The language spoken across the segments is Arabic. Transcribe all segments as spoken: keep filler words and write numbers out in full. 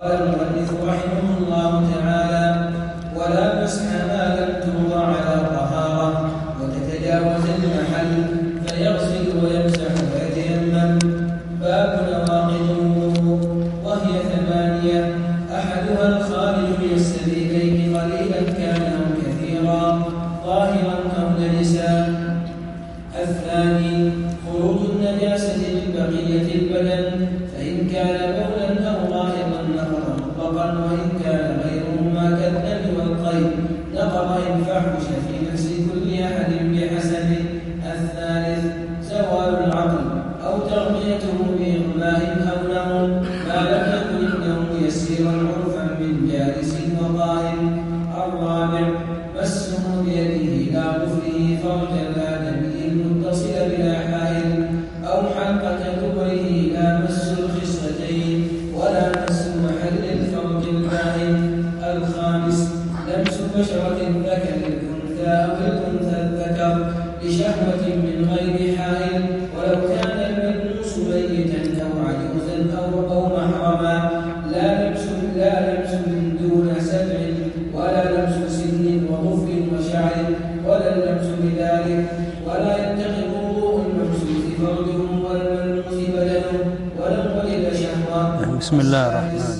قال المؤلف رحمه الله تعالى: ولا مسح ما لم توضع على طهارة وتتجاوز المحل فيغسل ويمسح ويتيمم. باب نواقض الوضوء، وهي ثمانية: أحدها الخارج من السبيلين قليلا كان أو كثيرا، ظاهرا أو نجسا. الثاني خروج النجاسة من بقية البدن، فإن كان بولا أو غائطا نقض مطلقا، وإن كان غيرهما كالدم والقيء نقض إن فحش في نفس كل أحد بحسبه. الثالث زوال العقل أو تغطيته بإغماء أو نوم، ما لم يكن النوم يسيرا عرفا من جالس وقائم. الرابع مسه بيده لا ظفره فرج الآدمي المتصل بلا حائل، أو حلقة دبره لا مس الخصلتين ولا مس محل الفرج الباين. الخامس لمس بشرة الذكر الأنثى أو الأنثى الذكر لشهوة من غير حائل، ولو كان الملموس ميتا أو عجوزا أو أو محرما، لا لمس لا لمس من دون سبع، ولا لمس سن وظفر وشعر، ولا اللمس بذلك. ولا يتخذ وضوء الممسوس فرجه والملموس بدنه ولو ولد شهوة. بسم الله الرحمن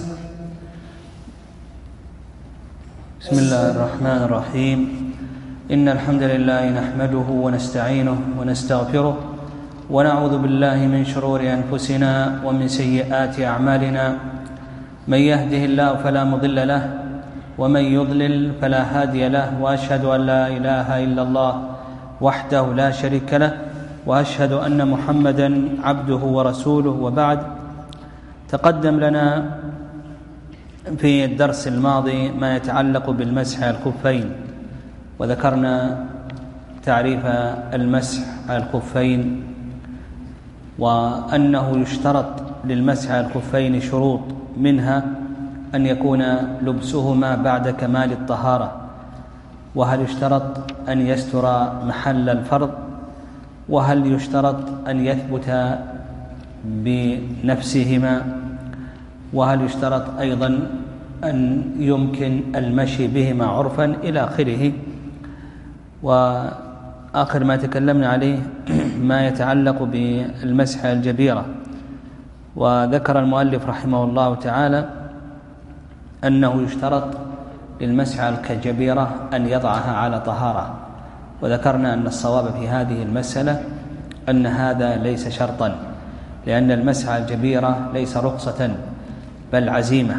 بسم الله الرحمن الرحيم. إن الحمد لله نحمده ونستعينه ونستغفره، ونعوذ بالله من شرور أنفسنا ومن سيئات أعمالنا. من يهده الله فلا مضل له، ومن يضلل فلا هادي له، وأشهد أن لا إله إلا الله وحده لا شريك له، وأشهد أن محمدا عبده ورسوله. وبعد، تقدم لنا في الدرس الماضي ما يتعلق بالمسح على الخفين، وذكرنا تعريف المسح على الخفين، وأنه يشترط للمسح على الخفين شروط، منها أن يكون لبسهما بعد كمال الطهارة، وهل يشترط أن يستر محل الفرض، وهل يشترط أن يثبت بنفسهما، وهل يشترط أيضا أن يمكن المشي بهما عرفا، إلى آخره. وآخر ما تكلمنا عليه ما يتعلق بالمسح على الجبيرة، وذكر المؤلف رحمه الله تعالى أنه يشترط للمسح على الجبيرة أن يضعها على طهارة، وذكرنا أن الصواب في هذه المسألة أن هذا ليس شرطا، لأن المسح على الجبيرة ليس رخصة بل عزيمة.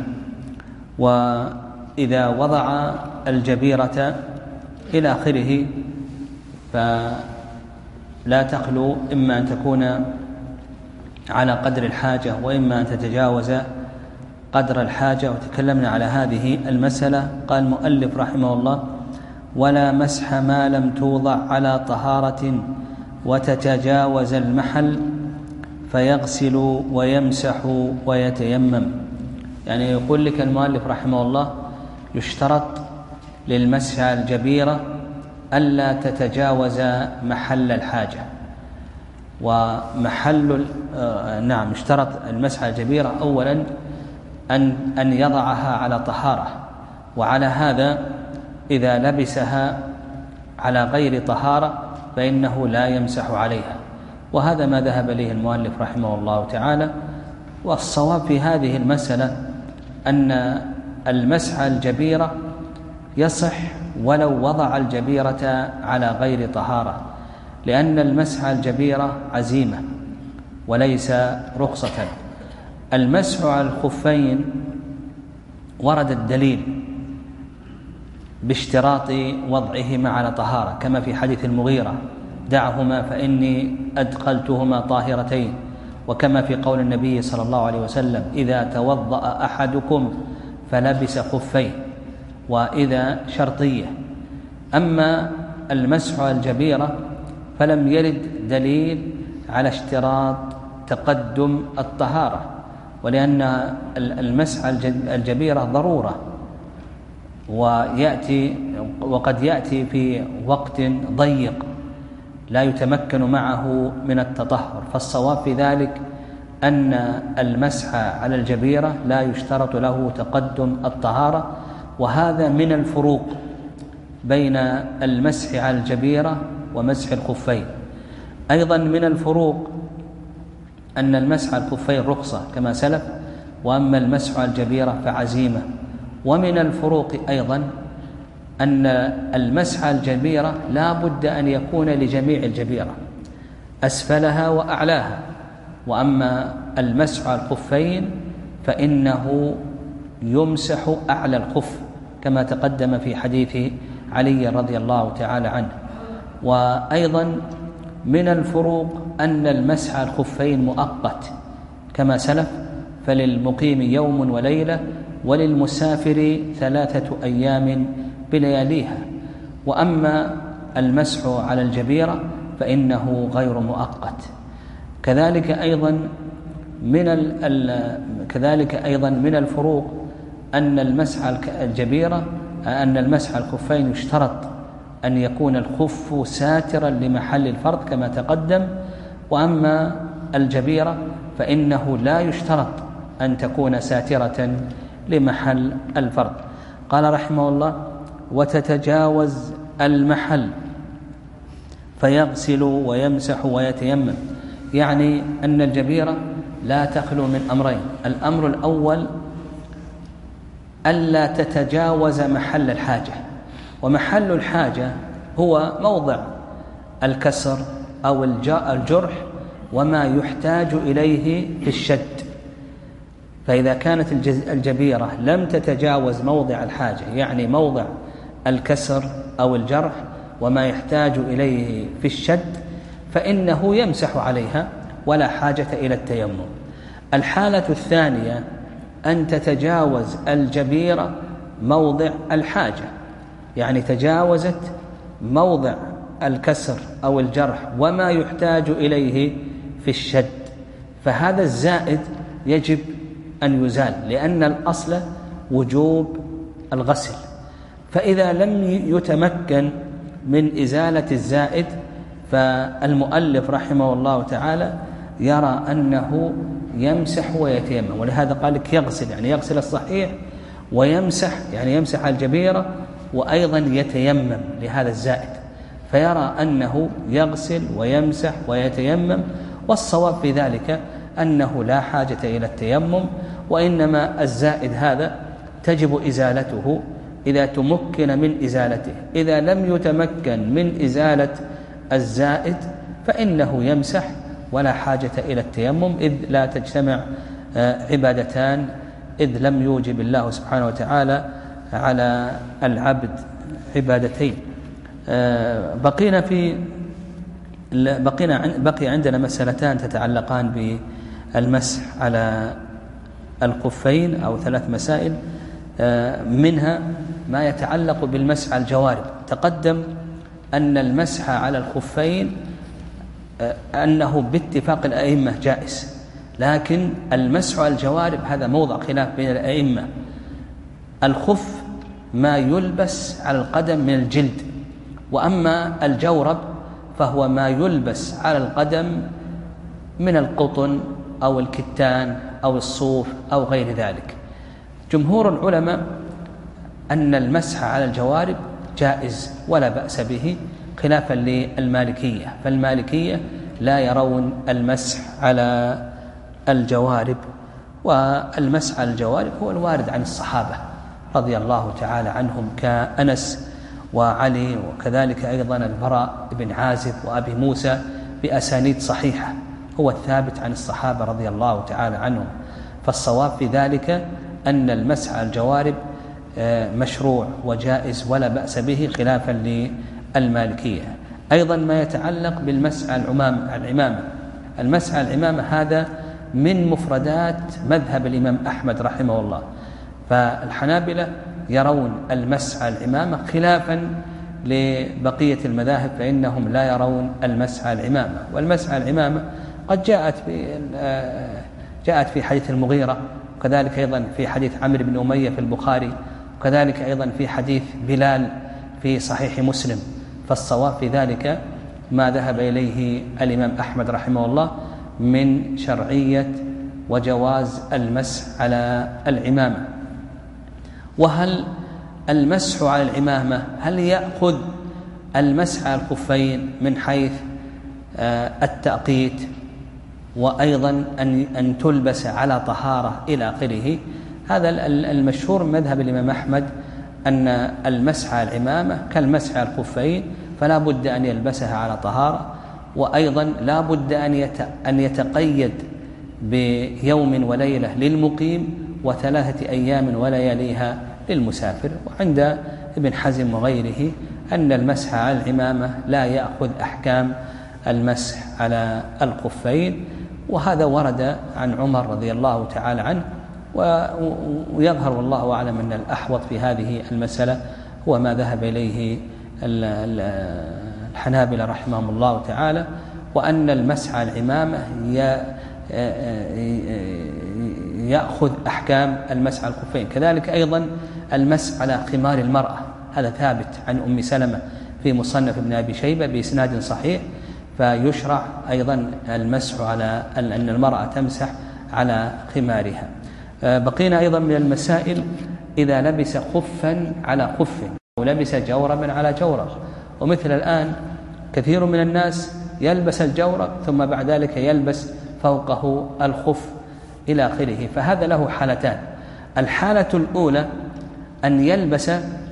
وإذا وضع الجبيرة إلى آخره فلا تخلو إما أن تكون على قدر الحاجة، وإما أن تتجاوز قدر الحاجة. وتكلمنا على هذه المسألة. قال المؤلف رحمه الله: ولا مسح ما لم توضع على طهارة وتتجاوز المحل فيغسل ويمسح ويتيمم. يعني يقول لك المؤلف رحمه الله يشترط للمسح على الجبيرة ألا تتجاوز محل الحاجة. ومحل آه نعم يشترط المسح على الجبيرة أولا أن أن يضعها على طهارة، وعلى هذا إذا لبسها على غير طهارة فإنه لا يمسح عليها، وهذا ما ذهب إليه المؤلف رحمه الله تعالى. والصواب في هذه المسألة أن المسح على الجبيرة يصح ولو وضع الجبيرة على غير طهارة، لأن المسح على الجبيرة عزيمة وليس رخصة. المسح على الخفين ورد الدليل باشتراط وضعهما على طهارة، كما في حديث المغيرة: دعهما فإني أدخلتهما طاهرتين، وكما في قول النبي صلى الله عليه وسلم: إذا توضأ أحدكم فلبس خفيه، وإذا شرطية. أما المسح على الجبيرة فلم يرد دليل على اشتراط تقدم الطهارة، ولأن المسح على الجبيرة ضرورة، ويأتي وقد يأتي في وقت ضيق لا يتمكن معه من التطهر. فالصواب في ذلك أن المسح على الجبيرة لا يشترط له تقدم الطهارة، وهذا من الفروق بين المسح على الجبيرة ومسح الخفين. أيضا من الفروق أن المسح على الخفين رخصة كما سلف، وأما المسح على الجبيرة فعزيمة. ومن الفروق أيضا أن المسح على الجبيرة لا بد أن يكون لجميع الجبيرة أسفلها وأعلاها، وأما المسح على الخفين فإنه يمسح أعلى الخف كما تقدم في حديث علي رضي الله تعالى عنه. وأيضا من الفروق أن المسح على الخفين مؤقت كما سلف، فللمقيم يوم وليلة وللمسافر ثلاثة أيام بلياليها. وأما المسح على الجبيرة فإنه غير مؤقت. كذلك أيضا من ال كذلك أيضا من الفروق أن المسح على الجبيرة أن المسح على الخفين يشترط أن يكون الخف ساترا لمحل الفرض كما تقدم، وأما الجبيرة فإنه لا يشترط أن تكون ساترة لمحل الفرض. قال رحمه الله: وتتجاوز المحل فيغسل ويمسح ويتيمم، يعني أن الجبيرة لا تخلو من أمرين. الأمر الأول ألا تتجاوز محل الحاجة، ومحل الحاجة هو موضع الكسر أو الجرح وما يحتاج إليه في الشد. فإذا كانت الجبيرة لم تتجاوز موضع الحاجة، يعني موضع الكسر أو الجرح وما يحتاج إليه في الشد، فإنه يمسح عليها ولا حاجة إلى التيمم. الحالة الثانية أن تتجاوز الجبيرة موضع الحاجة، يعني تجاوزت موضع الكسر أو الجرح وما يحتاج إليه في الشد، فهذا الزائد يجب أن يزال، لأن الأصل وجوب الغسل. فإذا لم يتمكن من إزالة الزائد فالمؤلف رحمه الله تعالى يرى أنه يمسح ويتيمم، ولهذا قال لك يغسل، يعني يغسل الصحيح، ويمسح يعني يمسح على الجبيرة، وأيضا يتيمم لهذا الزائد، فيرى أنه يغسل ويمسح ويتيمم. والصواب في ذلك أنه لا حاجة إلى التيمم، وإنما الزائد هذا تجب إزالته إذا تمكن من إزالته. إذا لم يتمكن من إزالة الزائد فإنه يمسح ولا حاجة إلى التيمم، إذ لا تجتمع عبادتان، إذ لم يوجب الله سبحانه وتعالى على العبد عبادتين. بقينا في بقينا بقي عندنا مسألتان تتعلقان بالمسح على الخفين، أو ثلاث مسائل، منها ما يتعلق بالمسح على الجوارب. تقدم أن المسح على الخفين أنه باتفاق الأئمة جائز، لكن المسح على الجوارب هذا موضع خلاف بين الأئمة. الخف ما يلبس على القدم من الجلد، وأما الجورب فهو ما يلبس على القدم من القطن أو الكتان أو الصوف أو غير ذلك. جمهور العلماء أن المسح على الجوارب جائز ولا بأس به، خلافا للمالكية، فالمالكية لا يرون المسح على الجوارب. والمسح على الجوارب هو الوارد عن الصحابة رضي الله تعالى عنهم كأنس وعلي، وكذلك أيضا البراء بن عازب وأبي موسى بأسانيد صحيحة، هو الثابت عن الصحابة رضي الله تعالى عنهم. فالصواب في ذلك أن المسح على الجوارب مشروع وجائز ولا بأس به، خلافا للمالكية. أيضا ما يتعلق بالمسح على العمامة، المسح على العمامة هذا من مفردات مذهب الإمام أحمد رحمه الله، فالحنابلة يرون المسح على العمامة خلافا لبقية المذاهب، فإنهم لا يرون المسح على العمامة. والمسح على العمامة قد جاءت في جاءت في حديث المغيرة، وكذلك أيضا في حديث عمرو بن أمية في البخاري، وكذلك أيضا في حديث بلال في صحيح مسلم. فالصواب في ذلك ما ذهب إليه الإمام أحمد رحمه الله من شرعية وجواز المسح على العمامة. وهل المسح على العمامة هل يأخذ المسح على الخفين من حيث التأقيت وأيضا أن أن تلبس على طهارة إلى آخره؟ هذا المشهور مذهب الإمام أحمد أن المسح على العمامة كالمسح على الخفين، فلا بد أن يلبسها على طهارة، وأيضا لا بد أن يتقيد بيوم وليلة للمقيم وثلاثة أيام ولياليها للمسافر. وعند ابن حزم وغيره أن المسح على العمامة لا يأخذ أحكام المسح على الخفين، وهذا ورد عن عمر رضي الله تعالى عنه. ويظهر والله أعلم أن الأحوط في هذه المسألة هو ما ذهب إليه الحنابلة رحمهم الله تعالى، وأن المسح على العمامة يأخذ أحكام المسح على الخفين. كذلك أيضا المسح على خمار المرأة، هذا ثابت عن أم سلمة في مصنف ابن أبي شيبة بإسناد صحيح، فيشرع أيضا المسح على أن المرأة تمسح على خمارها. بقينا أيضا من المسائل إذا لبس خفا على خف أو لبس جوربا على جورب. ومثل الآن كثير من الناس يلبس الجورب ثم بعد ذلك يلبس فوقه الخف إلى آخره، فهذا له حالتان. الحالة الأولى أن يلبس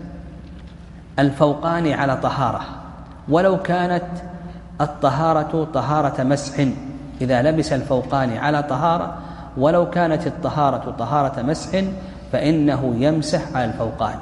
الفوقان على طهارة ولو كانت الطهارة طهارة مسح، إذا لبس الفوقان على طهارة ولو كانت الطهارة طهارة مسح فإنه يمسح على الفوقان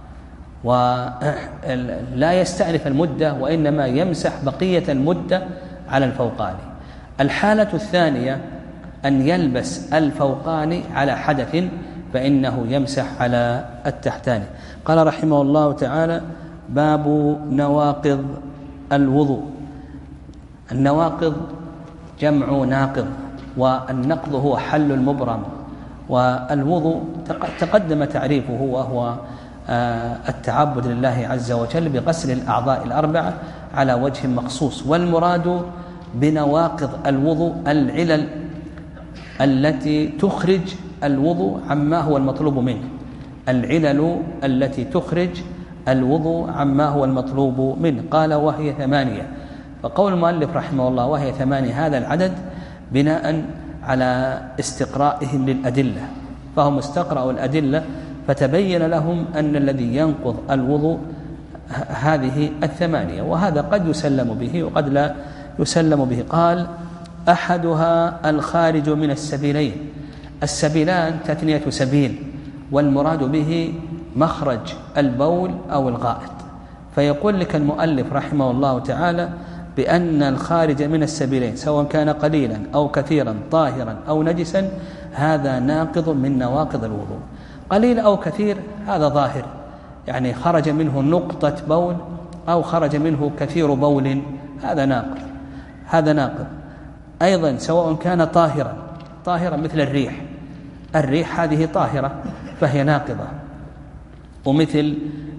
ولا يستأنف المدة، وإنما يمسح بقية المدة على الفوقان. الحالة الثانية أن يلبس الفوقان على حدث فإنه يمسح على التحتان. قال رحمه الله تعالى: باب نواقض الوضوء. النواقض جمع ناقض، والنقض هو حل المبرم، والوضوء تقدم تعريفه وهو التعبد لله عز وجل بغسل الأعضاء الأربعة على وجه مخصوص. والمراد بنواقض الوضوء العلل التي تخرج الوضوء عما هو المطلوب منه، العلل التي تخرج الوضوء عما هو المطلوب منه. قال: وهي ثمانية. فقول المؤلف رحمه الله وهي ثمانية هذا العدد بناء على استقرائهم للأدلة، فهم استقرأوا الأدلة فتبين لهم أن الذي ينقض الوضوء هذه الثمانية، وهذا قد يسلم به وقد لا يسلم به. قال: أحدها الخارج من السبيلين. السبيلان تثنية سبيل، والمراد به مخرج البول أو الغائط. فيقول لك المؤلف رحمه الله تعالى بأن الخارج من السبيلين سواء كان قليلا أو كثيرا طاهرا أو نجسا هذا ناقض من نواقض الوضوء. قليل أو كثير هذا ظاهر، يعني خرج منه نقطة بول أو خرج منه كثير بول هذا ناقض، هذا ناقض. أيضا سواء كان طاهرا طاهرا مثل الريح، الريح هذه طاهرة فهي ناقضة، ومثل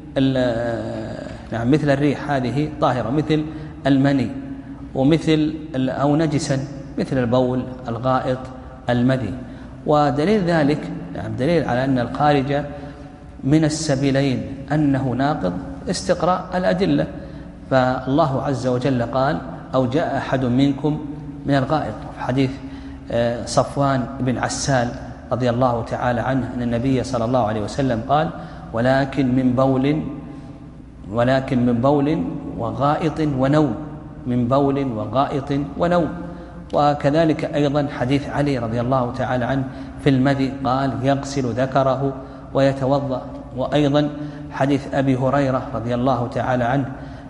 نعم مثل الريح هذه طاهرة مثل المني، ومثل أو نجسا مثل البول الغائط المذي. ودليل ذلك نعم دليل على أن الخارج من السبيلين أنه ناقض استقراء الأدلة. فالله عز وجل قال: أو جاء أحد منكم من الغائط، في حديث صفوان بن عسال رضي الله تعالى عنه أن النبي صلى الله عليه وسلم قال: ولكن من بول ولكن من بول وغائط ونوم، من بول وغائط ونوم. وكذلك أيضا حديث علي رضي الله تعالى عنه في المذي قال: يغسل ذكره ويتوضأ. وأيضا حديث أبي هريرة رضي الله تعالى عنه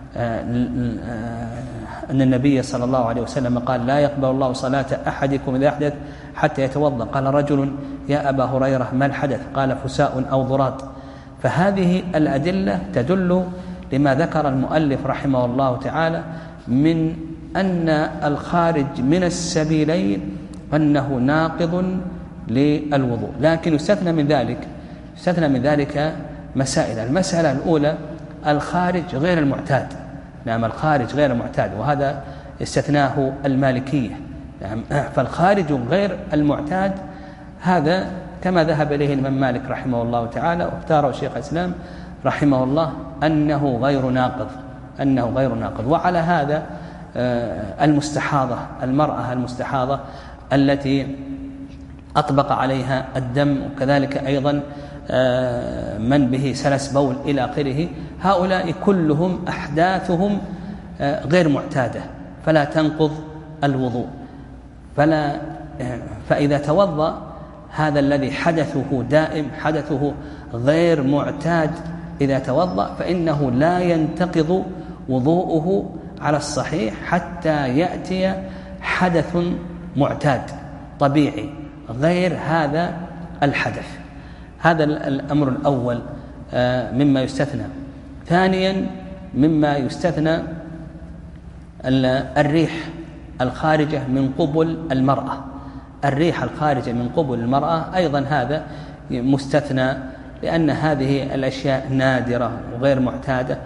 أن النبي صلى الله عليه وسلم قال: لا يقبل الله صلاة أحدكم إذا أحدث حتى يتوضأ. قال رجل: يا أبا هريرة ما الحدث؟ قال: فساء أو ضراط. فهذه الأدلة تدل لما ذكر المؤلف رحمه الله تعالى من أن الخارج من السبيلين أنه ناقض للوضوء. لكن يستثنى من ذلك يستثنى من ذلك مسائل. المسألة الأولى الخارج غير المعتاد، نعم الخارج غير المعتاد، وهذا استثناه المالكية. نعم فالخارج غير المعتاد هذا كما ذهب إليه الإمام مالك رحمه الله تعالى واختاره شيخ الإسلام رحمه الله أنه غير ناقض أنه غير ناقض. وعلى هذا المستحاضة، المرأة المستحاضة التي أطبق عليها الدم، وكذلك أيضا من به سلس بول إلى آخره، هؤلاء كلهم أحداثهم غير معتادة فلا تنقض الوضوء. فلا فإذا توضأ هذا الذي حدثه دائم، حدثه غير معتاد، إذا توضأ فإنه لا ينتقض وضوءه على الصحيح حتى يأتي حدث معتاد طبيعي غير هذا الحدث. هذا الأمر الأول مما يستثنى. ثانيا مما يستثنى الريح الخارجة من قبل المرأة. الريح الخارجة من قبل المرأة أيضا هذا مستثنى، لأن هذه الأشياء نادرة وغير معتادة،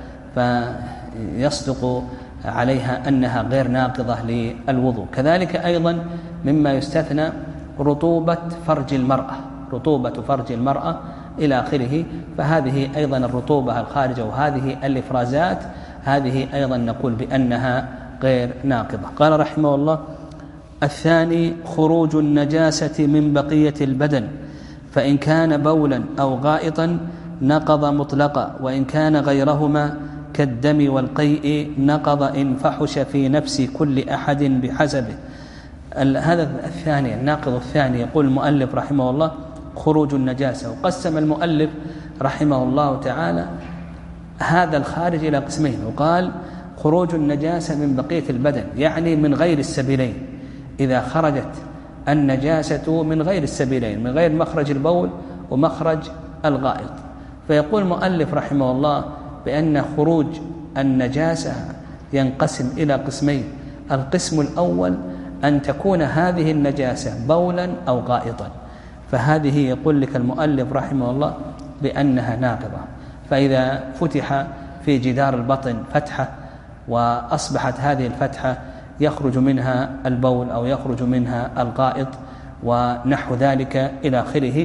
فيصدق عليها أنها غير ناقضة للوضوء. كذلك أيضا مما يستثنى رطوبة فرج المرأة، رطوبة فرج المرأة إلى آخره، فهذه أيضا الرطوبة الخارجة وهذه الإفرازات هذه أيضا نقول بأنها غير ناقضة. قال رحمه الله: الثاني خروج النجاسة من بقية البدن، فإن كان بولا أو غائطا نقض مطلقا، وإن كان غيرهما كالدم والقيء نقض إن فحش في نفس كل أحد بحسبه. هذا الثاني الناقض الثاني. يقول المؤلف رحمه الله خروج النجاسة، وقسم المؤلف رحمه الله تعالى هذا الخارج إلى قسمين، وقال خروج النجاسة من بقية البدن يعني من غير السبيلين، إذا خرجت النجاسة من غير السبيلين، من غير مخرج البول ومخرج الغائط. فيقول المؤلف رحمه الله بأن خروج النجاسة ينقسم إلى قسمين. القسم الأول أن تكون هذه النجاسة بولا أو غائطا، فهذه يقول لك المؤلف رحمه الله بأنها ناقضة. فإذا فتح في جدار البطن فتحة وأصبحت هذه الفتحة يخرج منها البول أو يخرج منها الغائط ونحو ذلك إلى آخره،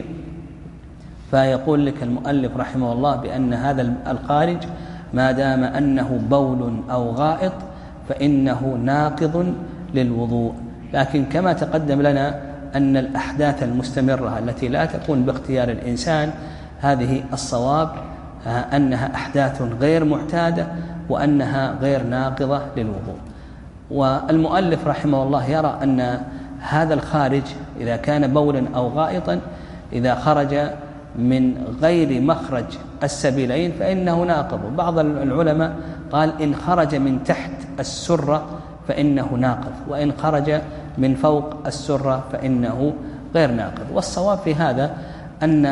فيقول لك المؤلف رحمه الله بأن هذا الخارج ما دام أنه بول أو غائط فإنه ناقض للوضوء. لكن كما تقدم لنا أن الأحداث المستمرة التي لا تكون باختيار الإنسان هذه الصواب أنها أحداث غير معتادة وأنها غير ناقضة للوضوء. والمؤلف رحمه الله يرى أن هذا الخارج إذا كان بولا أو غائطا إذا خرج من غير مخرج السبيلين فإنه ناقض. بعض العلماء قال إن خرج من تحت السرة فإنه ناقض، وإن خرج من فوق السرة فإنه غير ناقض. والصواب في هذا أن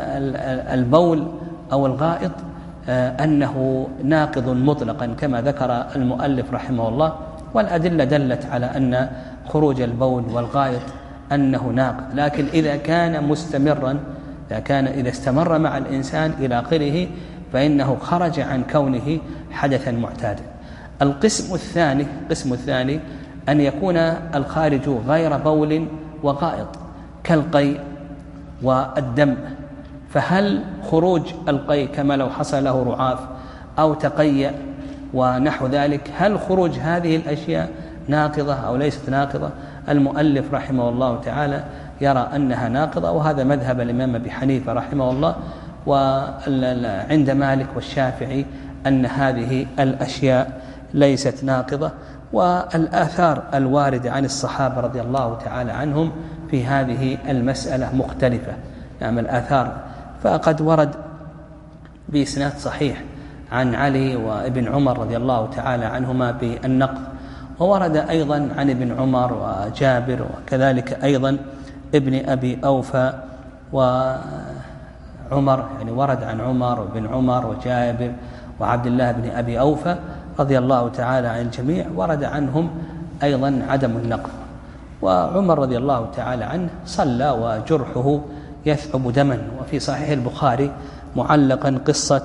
البول أو الغائط أنه ناقض مطلقا كما ذكر المؤلف رحمه الله، والأدلة دلت على أن خروج البول والغائط أنه ناقض. لكن إذا كان مستمرا، إذا كان إذا استمر مع الإنسان إلى آخره فإنه خرج عن كونه حدثا معتادا. القسم الثاني القسم الثاني أن يكون الخارج غير بول وغائط كالقيء والدم. فهل خروج القيء كما لو حصل له رعاف أو تقيأ ونحو ذلك، هل خروج هذه الأشياء ناقضة أو ليست ناقضة؟ المؤلف رحمه الله تعالى يرى أنها ناقضة، وهذا مذهب الإمام أبي حنيفة رحمه الله، وعند مالك والشافعي أن هذه الأشياء ليست ناقضة. والآثار الواردة عن الصحابة رضي الله تعالى عنهم في هذه المسألة مختلفة. يعني الآثار فقد ورد بإسناد صحيح عن علي وابن عمر رضي الله تعالى عنهما بالنقض، وورد أيضا عن ابن عمر وجابر وكذلك أيضا ابن أبي أوفى وعمر، يعني ورد عن عمر وابن عمر وجابر وعبد الله بن أبي أوفى رضي الله تعالى عن الجميع، ورد عنهم أيضا عدم النقض. وعمر رضي الله تعالى عنه صلى وجرحه يثعب دما. وفي صحيح البخاري معلقا قصة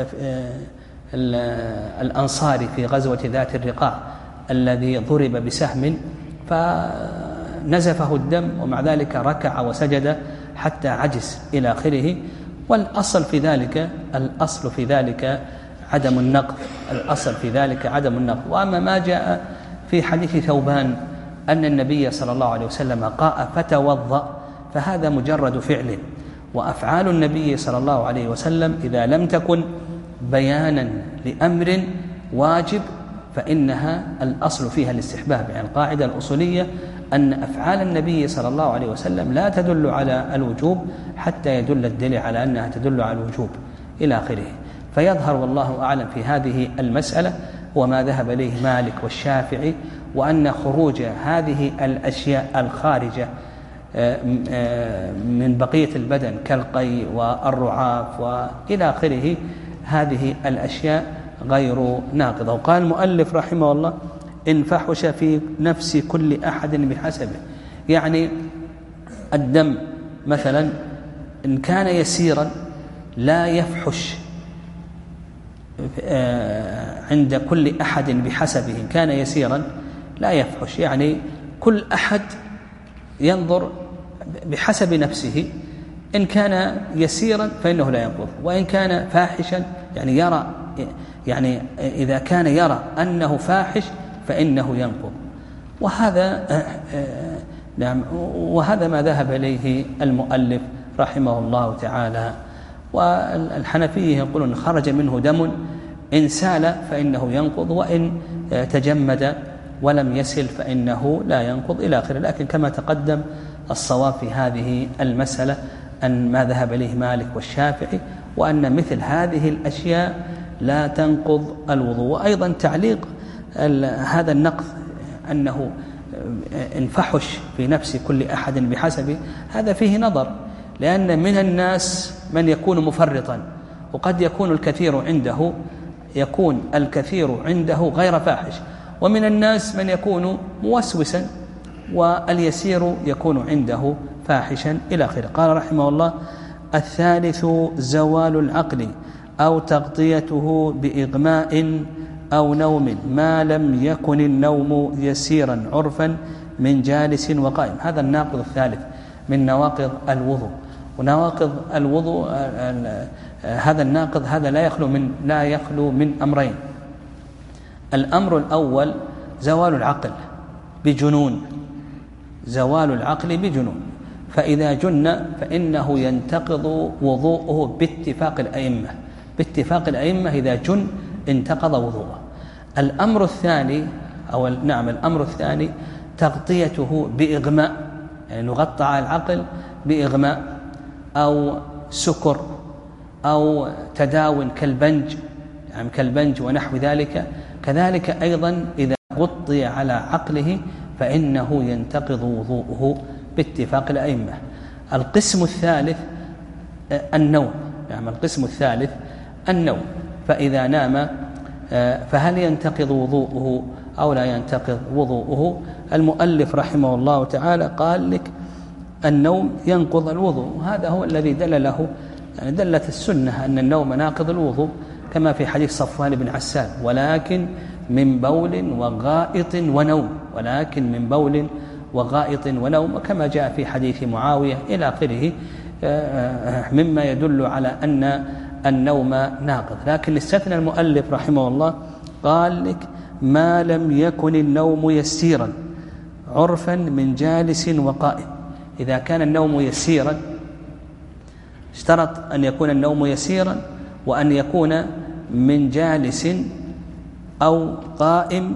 الأنصاري في غزوة ذات الرقاع الذي ضرب بسهم فنزفه الدم، ومع ذلك ركع وسجد حتى عجز إلى آخره. والأصل في ذلك الأصل في ذلك عدم النقض الأصل في ذلك عدم النقض. وأما ما جاء في حديث ثوبان أن النبي صلى الله عليه وسلم قاء فتوضأ فهذا مجرد فعل، وأفعال النبي صلى الله عليه وسلم إذا لم تكن بيانا لأمر واجب فإنها الأصل فيها الاستحباب. يعني القاعدة الأصولية أن أفعال النبي صلى الله عليه وسلم لا تدل على الوجوب حتى يدل الدليل على أنها تدل على الوجوب إلى آخره. فيظهر والله أعلم في هذه المسألة وما ذهب إليه مالك والشافعي، وأن خروج هذه الأشياء الخارجة من بقية البدن كالقي والرعاف وإلى آخره هذه الأشياء غير ناقضة. وقال المؤلف رحمه الله: إن فحش في نفس كل أحد بحسبه. يعني الدم مثلا إن كان يسيرا لا يفحش عند كل أحد بحسبه، إن كان يسيرا لا يفحش، يعني كل أحد ينظر بحسب نفسه، إن كان يسيرا فإنه لا ينقض، وإن كان فاحشا يعني يرى يعني إذا كان يرى أنه فاحش فإنه ينقض. وهذا نعم وهذا ما ذهب إليه المؤلف رحمه الله تعالى. والحنفية يقولون خرج منه دم إن سال فإنه ينقض، وإن تجمد ولم يسل فإنه لا ينقض إلى آخره. لكن كما تقدم الصواب في هذه المسألة أن ما ذهب إليه مالك والشافعي، وأن مثل هذه الأشياء لا تنقض الوضوء. وأيضا تعليق هذا النقض أنه انفحش في نفس كل أحد بحسبه، هذا فيه نظر، لأن من الناس من يكون مفرطا، وقد يكون الكثير عنده يكون الكثير عنده غير فاحش، ومن الناس من يكون موسوسا واليسير يكون عنده فاحشا إلى آخره. قال رحمه الله: الثالث زوال العقل أو تغطيته بإغماء أو نوم ما لم يكن النوم يسيرا عرفا من جالس وقائم. هذا الناقض الثالث من نواقض الوضوء. ونواقض الوضوء هذا الناقض هذا لا يخلو من لا يخلو من أمرين. الأمر الأول زوال العقل بجنون، زوال العقل بجنون، فإذا جن فإنه ينتقض وضوءه باتفاق الأئمة، باتفاق الأئمة إذا جن انتقض وضوءه. الأمر الثاني أو نعم الأمر الثاني تغطيته بإغماء، يعني نغطى على العقل بإغماء أو سكر أو تداون كالبنج، يعني كالبنج ونحو ذلك. كذلك أيضا إذا غطي على عقله فإنه ينتقض وضوءه باتفاق الأئمة. القسم الثالث النوم، يعني القسم الثالث النوم، فإذا نام فهل ينتقض وضوءه أو لا ينتقض وضوءه؟ المؤلف رحمه الله تعالى قال لك النوم ينقض الوضوء، هذا هو الذي دل له يعني دلت السنة أن النوم ناقض الوضوء، كما في حديث صفوان بن عسال: ولكن من بول وغائط ونوم، ولكن من بول وغائط ونوم، وكما جاء في حديث معاوية إلى آخره مما يدل على أن النوم ناقض. لكن استثنى المؤلف رحمه الله قال لك ما لم يكن النوم يسيرا عرفا من جالس وقائم. إذا كان النوم يسيرا اشترط أن يكون النوم يسيرا وأن يكون من جالس أو قائم،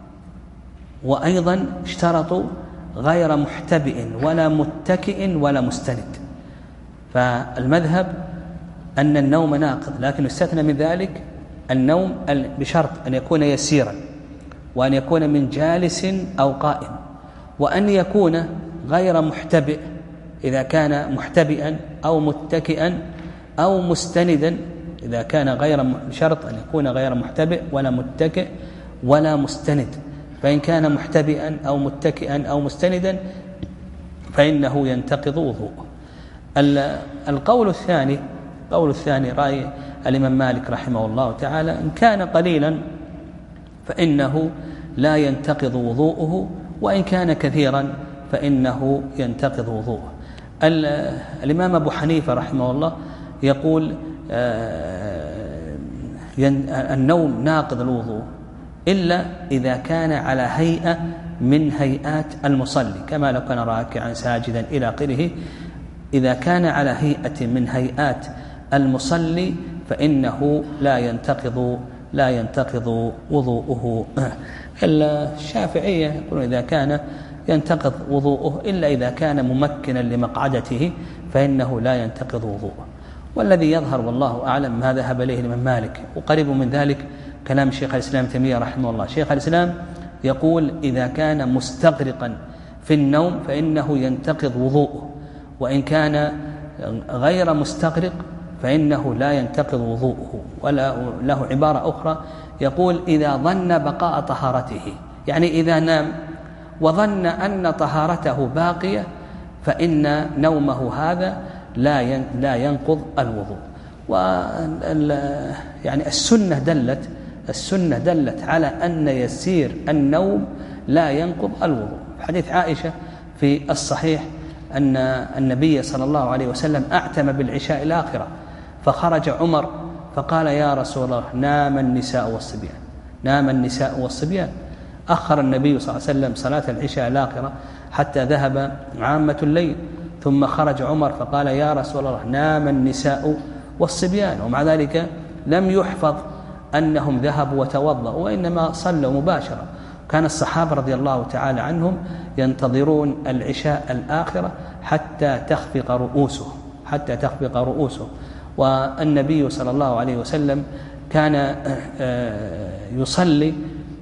وأيضا اشترطوا غير محتبئ ولا متكئ ولا مستند. فالمذهب أن النوم ناقض، لكن استثنى من ذلك النوم بشرط أن يكون يسيرا، وأن يكون من جالس أو قائم، وأن يكون غير محتبئ. إذا كان محتبئا أو متكئا أو مستندا، إذا كان غير بشرط أن يكون غير محتبئ ولا متكئ ولا مستند. فإن كان محتبئا أو متكئا أو مستندا فإنه ينتقض وضوءه. القول الثاني القول الثاني رأي الإمام مالك رحمه الله تعالى: إن كان قليلا فإنه لا ينتقض وضوءه، وإن كان كثيرا فإنه ينتقض وضوءه. الإمام أبو حنيفة رحمه الله يقول النوم ناقض الوضوء إلا إذا كان على هيئة من هيئات المصلي، كما لو كان راكعا ساجدا إلى آخره. إذا كان على هيئة من هيئات المصلي فإنه لا ينتقض لا ينتقض وضوءه. الشافعية يقولون إذا كان ينتقض وضوءه إلا إذا كان ممكنا لمقعدته فإنه لا ينتقض وضوءه. والذي يظهر والله أعلم ما ذهب إليه الإمام مالك، وقريب من ذلك كلام شيخ الإسلام تيمية رحمه الله. شيخ الإسلام يقول إذا كان مستغرقا في النوم فإنه ينتقض وضوءه، وإن كان غير مستغرق فإنه لا ينتقض وضوءه. ولا له عبارة أخرى يقول إذا ظن بقاء طهارته، يعني إذا نام وظن أن طهارته باقية فإن نومه هذا لا لا ينقض الوضوء. يعني السنة دلت السنة دلت على أن يسير النوم لا ينقض الوضوء. حديث عائشة في الصحيح أن النبي صلى الله عليه وسلم أعتم بالعشاء الآخرة، فخرج عمر فقال يا رسول الله نام النساء والصبيان نام النساء والصبيان أخر النبي صلى الله عليه وسلم صلاة العشاء الآخرة حتى ذهب عامة الليل، ثم خرج عمر فقال يا رسول الله نام النساء والصبيان، ومع ذلك لم يحفظ أنهم ذهبوا وتوضأوا وإنما صلوا مباشرة. كان الصحابة رضي الله تعالى عنهم ينتظرون العشاء الآخرة حتى تخفق رؤوسهم حتى تخفق رؤوسهم والنبي صلى الله عليه وسلم كان يصلي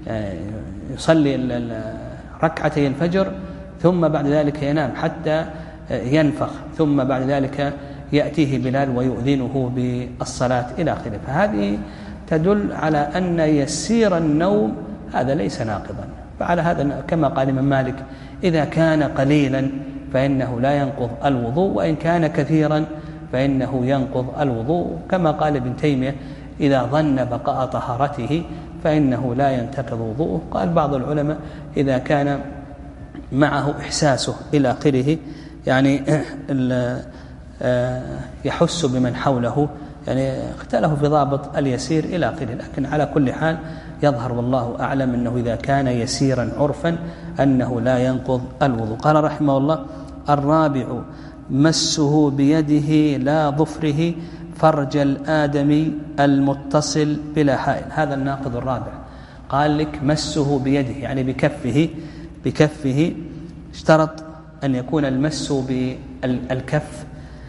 يصلي ركعتي الفجر ثم بعد ذلك ينام حتى ينفخ، ثم بعد ذلك يأتيه بلال ويؤذنه بالصلاة إلى آخره. فهذه تدل على أن يسير النوم هذا ليس ناقضا. فعلى هذا كما قال الإمام مالك إذا كان قليلا فإنه لا ينقض الوضوء، وإن كان كثيرا فإنه ينقض الوضوء، كما قال ابن تيمية إذا ظن بقاء طهارته فإنه لا ينتقض وضوءه. قال بعض العلماء إذا كان معه إحساسه إلى آخره، يعني يحس بمن حوله، يعني اختلفوا في ضابط اليسير إلى آخره. لكن على كل حال يظهر والله أعلم أنه إذا كان يسيرا عرفا أنه لا ينقض الوضوء. قال رحمه الله الرابع مسه بيده لا ظفره فرج الآدمي المتصل بلا حائل. هذا الناقض الرابع. قال لك مسه بيده يعني بكفه بكفه اشترط أن يكون المس بالكف.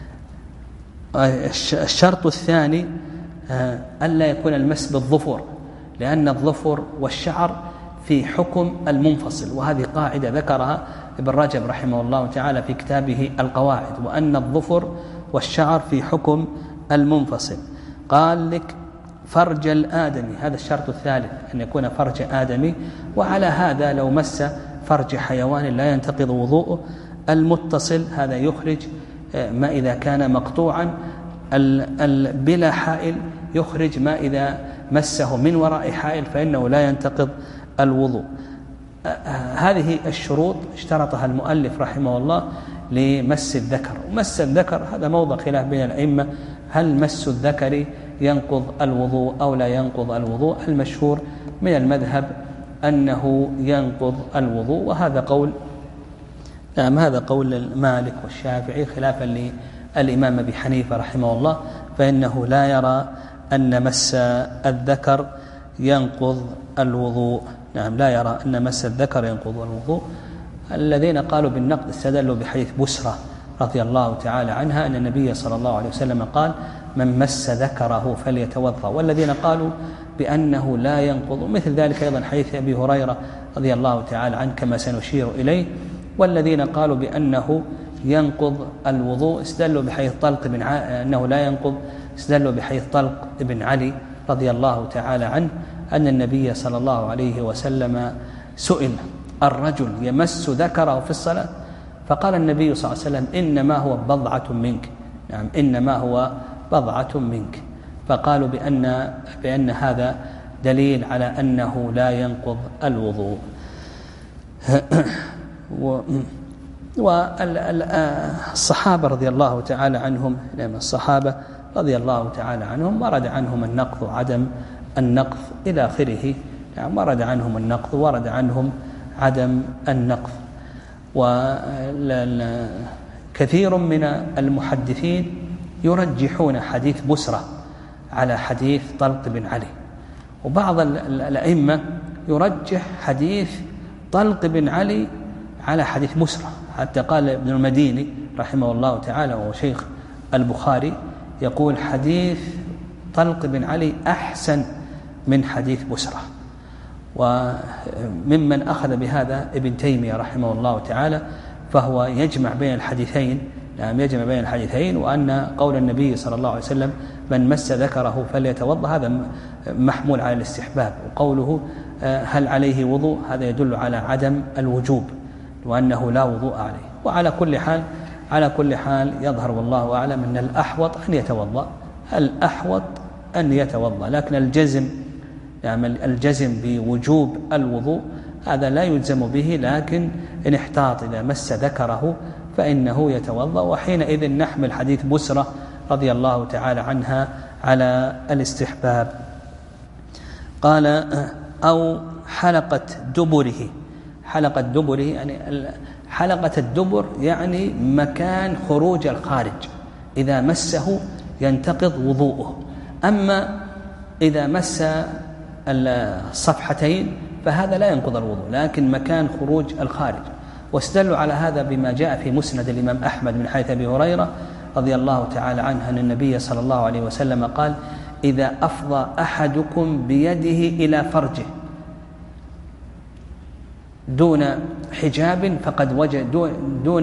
الشرط الثاني ألا يكون المس بالظفر، لأن الظفر والشعر في حكم المنفصل، وهذه قاعدة ذكرها ابن رجب رحمه الله تعالى في كتابه القواعد، وأن الظفر والشعر في حكم المنفصل. قال لك فرج الآدمي، هذا الشرط الثالث أن يكون فرج آدمي، وعلى هذا لو مس فرج حيوان لا ينتقض وضوءه. المتصل هذا يخرج ما إذا كان مقطوعا، بلا حائل يخرج ما إذا مسه من وراء حائل فإنه لا ينتقض الوضوء. هذه الشروط اشترطها المؤلف رحمه الله لمس الذكر. ومس الذكر هذا موضع خلاف بين الأئمة، هل مس الذكر ينقض الوضوء أو لا ينقض الوضوء؟ المشهور من المذهب أنه ينقض الوضوء، وهذا قول نعم هذا قول مالك والشافعي خلافا للإمام أبي حنيفة رحمه الله، فإنه لا يرى أن مس الذكر ينقض الوضوء. نعم لا يرى أن مس الذكر ينقض الوضوء. الذين قالوا بالنقض استدلوا بحديث بسرة رضي الله تعالى عنها أن النبي صلى الله عليه وسلم قال من مس ذكره فليتوضأ. والذين قالوا بأنه لا ينقض، مثل ذلك أيضا حديث أبي هريرة رضي الله تعالى عنه كما سنشير إليه. والذين قالوا بأنه ينقض الوضوء استدلوا بحديث طلق بن ع... أنه لا ينقض استدلوا بحديث طلق بن علي رضي الله تعالى عنه أن النبي صلى الله عليه وسلم سئل الرجل يمس ذكره في الصلاة فقال النبي صلى الله عليه وسلم إنما هو بضعة منك. نعم إنما هو بضعة منك. فقالوا بأن, بأن هذا دليل على أنه لا ينقض الوضوء. و... والصحابة رضي الله تعالى عنهم، لأن الصحابة رضي الله تعالى عنهم ورد عنهم النقض وعدم النقض إلى آخره، يعني ورد عنهم النقض ورد عنهم عدم النقض. وكثير من المحدثين يرجحون حديث بسرة على حديث طلق بن علي، وبعض الأئمة يرجح حديث طلق بن علي على حديث بسرة، حتى قال ابن المديني رحمه الله تعالى وهو شيخ البخاري يقول حديث طلق بن علي أحسن من حديث بسرة. وممن أخذ بهذا ابن تيمية رحمه الله تعالى، فهو يجمع بين الحديثين، نعم يجمع بين الحديثين، وأن قول النبي صلى الله عليه وسلم من مس ذكره فليتوضأ هذا محمول على الاستحباب، وقوله هل عليه وضوء هذا يدل على عدم الوجوب وأنه لا وضوء عليه. وعلى كل حال على كل حال يظهر والله أعلم أن الأحوط أن يتوضأ، الأحوط أن يتوضأ، لكن الجزم يعني الجزم بوجوب الوضوء هذا لا يلزم به، لكن إن احتاط إذا مس ذكره فإنه يتوضأ. وحينئذ نحمل حديث بسرة رضي الله تعالى عنها على الاستحباب. قال أو حلقة دبره، حلقة دبره يعني حلقة الدبر يعني مكان خروج الخارج، إذا مسه ينتقض وضوءه. أما إذا مس الصفحتين فهذا لا ينقض الوضوء، لكن مكان خروج الخارج. واستدلوا على هذا بما جاء في مسند الإمام أحمد من حديث أبي هريرة رضي الله تعالى عنه أن النبي صلى الله عليه وسلم قال إذا أفضى أحدكم بيده إلى فرجه دون حجاب فقد وجد دون, دون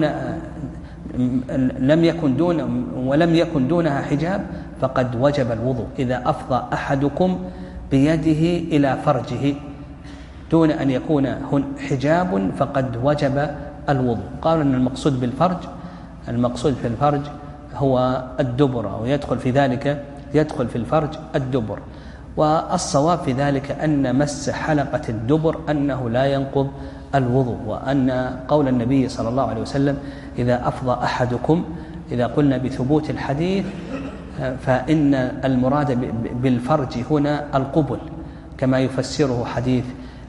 لم يكن دون ولم يكن دونها حجاب فقد وجب الوضوء. إذا أفضى أحدكم بيده إلى فرجه دون أن يكون حجاب فقد وجب الوضوء. قالوا أن المقصود بالفرج المقصود في الفرج هو الدبر، أو يدخل في ذلك يدخل في الفرج الدبر. والصواب في ذلك أن مس حلقة الدبر أنه لا ينقض الوضوء، وأن قول النبي صلى الله عليه وسلم إذا أفضى أحدكم، إذا قلنا بثبوت الحديث فإن المراد بالفرج هنا القبل، كما يفسره حديث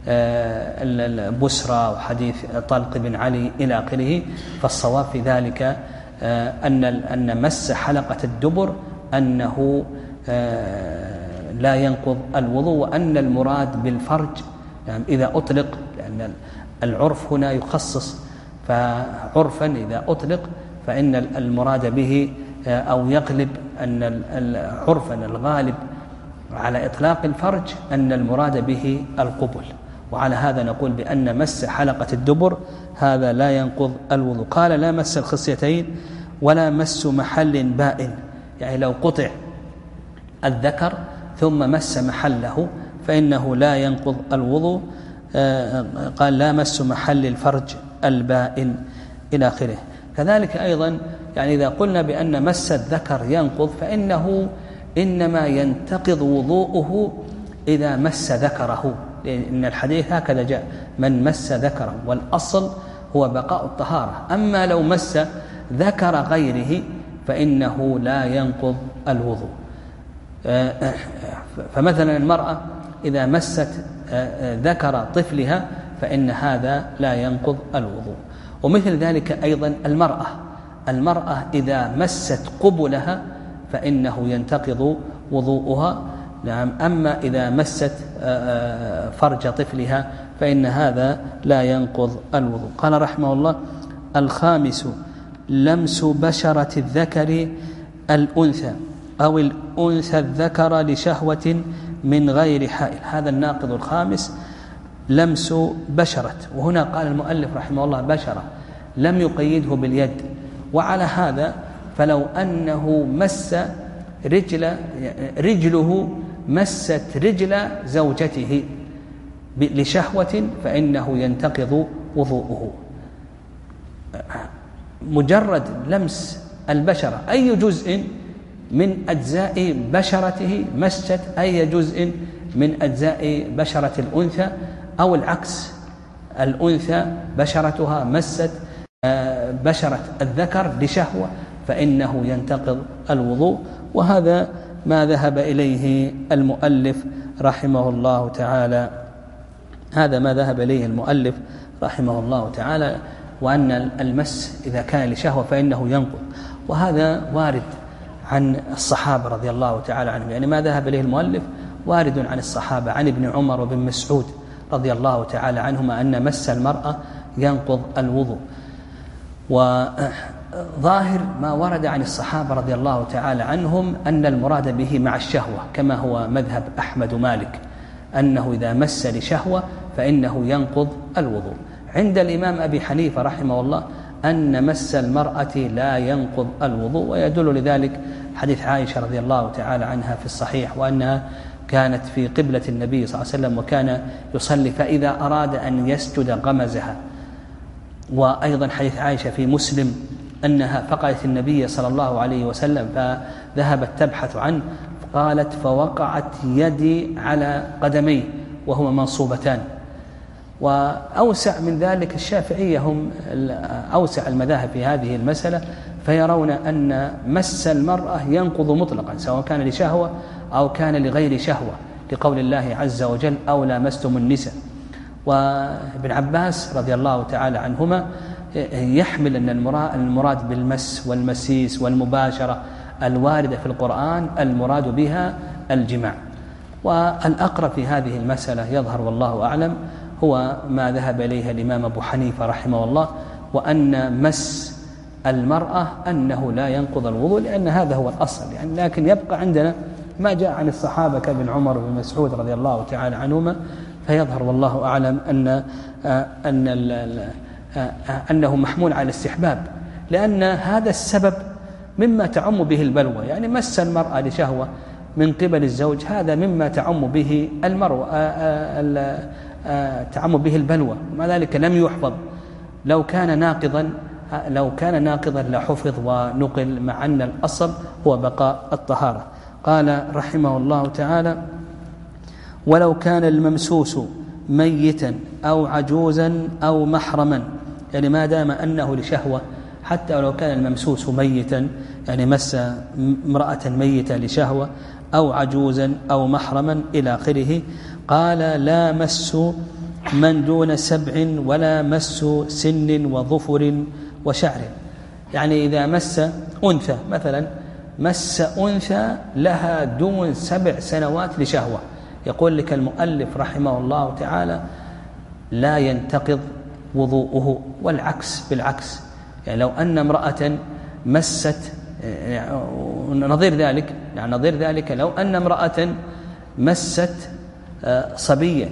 البسرى وحديث طلق بن علي إلى آخره. فالصواب في ذلك أن أن مس حلقة الدبر أنه لا ينقض الوضوء، وأن المراد بالفرج يعني إذا أطلق، لأن العرف هنا يخصص، فعرفا إذا أطلق فإن المراد به أو يغلب أن عرفا الغالب على إطلاق الفرج أن المراد به القبل. وعلى هذا نقول بأن مس حلقة الدبر هذا لا ينقض الوضوء. قال لا مس الخصيتين ولا مس محل بائن، يعني لو قطع الذكر ثم مس محله فإنه لا ينقض الوضوء. قال لا مس محل الفرج البائن إلى آخره. كذلك أيضا يعني إذا قلنا بأن مس الذكر ينقض فإنه إنما ينتقض وضوءه إذا مس ذكره، لأن الحديث هكذا جاء من مس ذكره، والأصل هو بقاء الطهارة. أما لو مس ذكر غيره فإنه لا ينقض الوضوء. فمثلا المرأة إذا مست ذكر طفلها فإن هذا لا ينقض الوضوء. ومثل ذلك أيضا المرأة المرأة إذا مست قبلها فإنه ينتقض وضوءها. نعم. أما إذا مست فرج طفلها فإن هذا لا ينقض الوضوء. قال رحمه الله الخامس لمس بشرة الذكر الأنثى أو الأنثى الذكر لشهوة من غير حائل، هذا الناقض الخامس لمس بشرة. وهنا قال المؤلف رحمه الله بشرة، لم يقيده باليد. وعلى هذا فلو أنه مس رجل رجله مست رجل زوجته لشهوة فإنه ينتقض وضوءه. مجرد لمس البشرة أي جزء من أجزاء بشرته مست أي جزء من أجزاء بشرة الأنثى، أو العكس الأنثى بشرتها مست بشرة الذكر لشهوة فإنه ينتقض الوضوء. وهذا ما ذهب إليه المؤلف رحمه الله تعالى هذا ما ذهب إليه المؤلف رحمه الله تعالى وأن المس إذا كان لشهوة فإنه ينقض. وهذا وارد عن الصحابة رضي الله تعالى عنهم، يعني ما ذهب إليه المؤلف وارد عن الصحابة عن ابن عمر وابن مسعود رضي الله تعالى عنهما أن مس المرأة ينقض الوضوء. وظاهر ما ورد عن الصحابة رضي الله تعالى عنهم أن المراد به مع الشهوة، كما هو مذهب أحمد ومالك أنه إذا مس لشهوة فإنه ينقض الوضوء. عند الإمام أبي حنيفة رحمه الله أن مس المرأة لا ينقض الوضوء، ويدل لذلك حديث عائشة رضي الله تعالى عنها في الصحيح وأنها كانت في قبلة النبي صلى الله عليه وسلم وكان يصلي فإذا أراد أن يسجد غمزها. وأيضا حديث عائشة في مسلم أنها فقدت النبي صلى الله عليه وسلم فذهبت تبحث عنه، قالت فوقعت يدي على قدميه وهما منصوبتان. وأوسع من ذلك الشافعية هم أوسع المذاهب في هذه المسألة، فيرون أن مس المرأة ينقض مطلقا سواء كان لشهوة أو كان لغير شهوة، لقول الله عز وجل أو لامستم النساء. وابن عباس رضي الله تعالى عنهما يحمل أن المراد بالمس والمسيس والمباشرة الواردة في القرآن المراد بها الجماع. والأقرب في هذه المسألة يظهر والله أعلم هو ما ذهب إليه الإمام أبو حنيفة رحمه الله، وأن مس المرأة أنه لا ينقض الوضوء، لأن هذا هو الأصل يعني. لكن يبقى عندنا ما جاء عن الصحابة كابن عمر وابن مسعود رضي الله تعالى عنهما، فيظهر والله أعلم أن أن أنه محمول على الاستحباب، لأن هذا السبب مما تعم به البلوى. يعني مس المرأة لشهوة من قبل الزوج هذا مما تعم به المروى تعم به البلوى، ومع ذلك لم يحفظ. لو كان ناقضا لو كان ناقضا لحفظ ونقل، مع أن الأصل هو بقاء الطهارة. قال رحمه الله تعالى ولو كان الممسوس ميتا أو عجوزا أو محرما، يعني ما دام أنه لشهوة، حتى ولو كان الممسوس ميتا يعني مس امرأة ميتة لشهوة أو عجوزا أو محرما إلى آخره. قال لا مس من دون سبع ولا مس سن وظفر وشعر، يعني إذا مس أنثى مثلا مس أنثى لها دون سبع سنوات لشهوة، يقول لك المؤلف رحمه الله تعالى لا ينتقض وضوءه. والعكس بالعكس، يعني لو أن امرأة مست نظير ذلك يعني نظير ذلك لو أن امرأة مست صبيا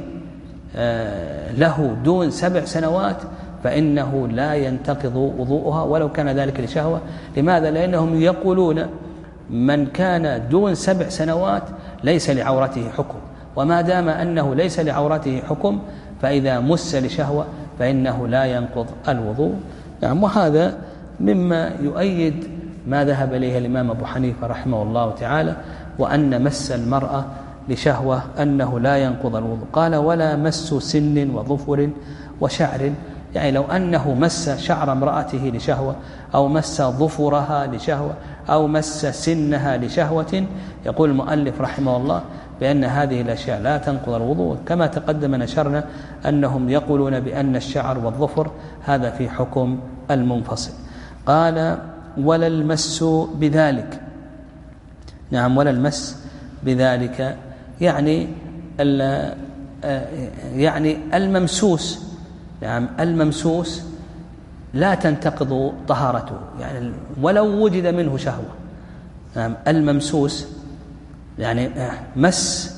له دون سبع سنوات فإنه لا ينتقض وضوءها ولو كان ذلك لشهوة. لماذا؟ لأنهم يقولون من كان دون سبع سنوات ليس لعورته حكم، وما دام أنه ليس لعورته حكم فإذا مس لشهوة فإنه لا ينقض الوضوء. يعني وهذا مما يؤيد ما ذهب إليه الإمام أبو حنيفة رحمه الله تعالى، وأن مس المرأة لشهوة أنه لا ينقض الوضوء. قال ولا مس سن وظفر وشعر، يعني لو أنه مس شعر امرأته لشهوة أو مس ظفرها لشهوة أو مس سنها لشهوة، يقول المؤلف رحمه الله بأن هذه الأشياء لا تنقض الوضوء، كما تقدم نشرنا أنهم يقولون بأن الشعر والظفر هذا في حكم المنفصل. قال ولا المس بذلك، نعم ولا المس بذلك يعني يعني الممسوس، نعم الممسوس لا تنتقض طهارته يعني ولو وجد منه شهوة. نعم الممسوس يعني مس.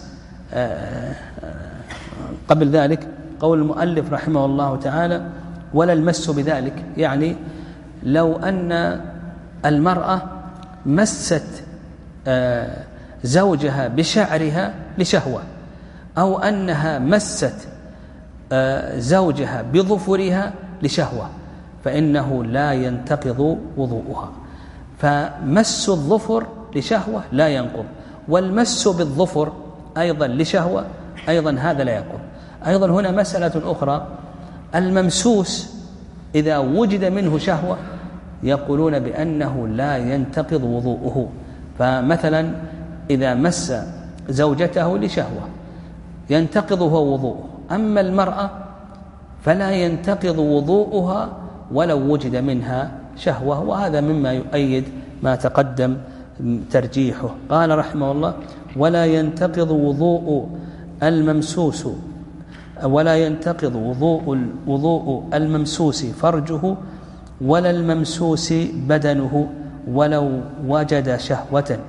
قبل ذلك قول المؤلف رحمه الله تعالى ولا المس بذلك، يعني لو أن المرأة مست زوجها بشعرها لشهوة، أو أنها مست زوجها بظفرها لشهوة، فإنه لا ينتقض وضوءها. فمس الظفر لشهوة لا ينقض، والمس بالظفر أيضا لشهوة أيضا هذا لا ينقض. أيضا هنا مسألة أخرى، الممسوس إذا وجد منه شهوة يقولون بأنه لا ينتقض وضوءه. فمثلا إذا مس زوجته لشهوة ينتقض هو وضوءه، أما المرأة فلا ينتقض وضوءها ولو وجد منها شهوة، وهذا مما يؤيد ما تقدم ترجيحه. قال رحمه الله: ولا ينتقض وضوء الممسوس ولا ينتقض وضوء وضوء الممسوس فرجه ولا الممسوس بدنه ولو وجد شهوة.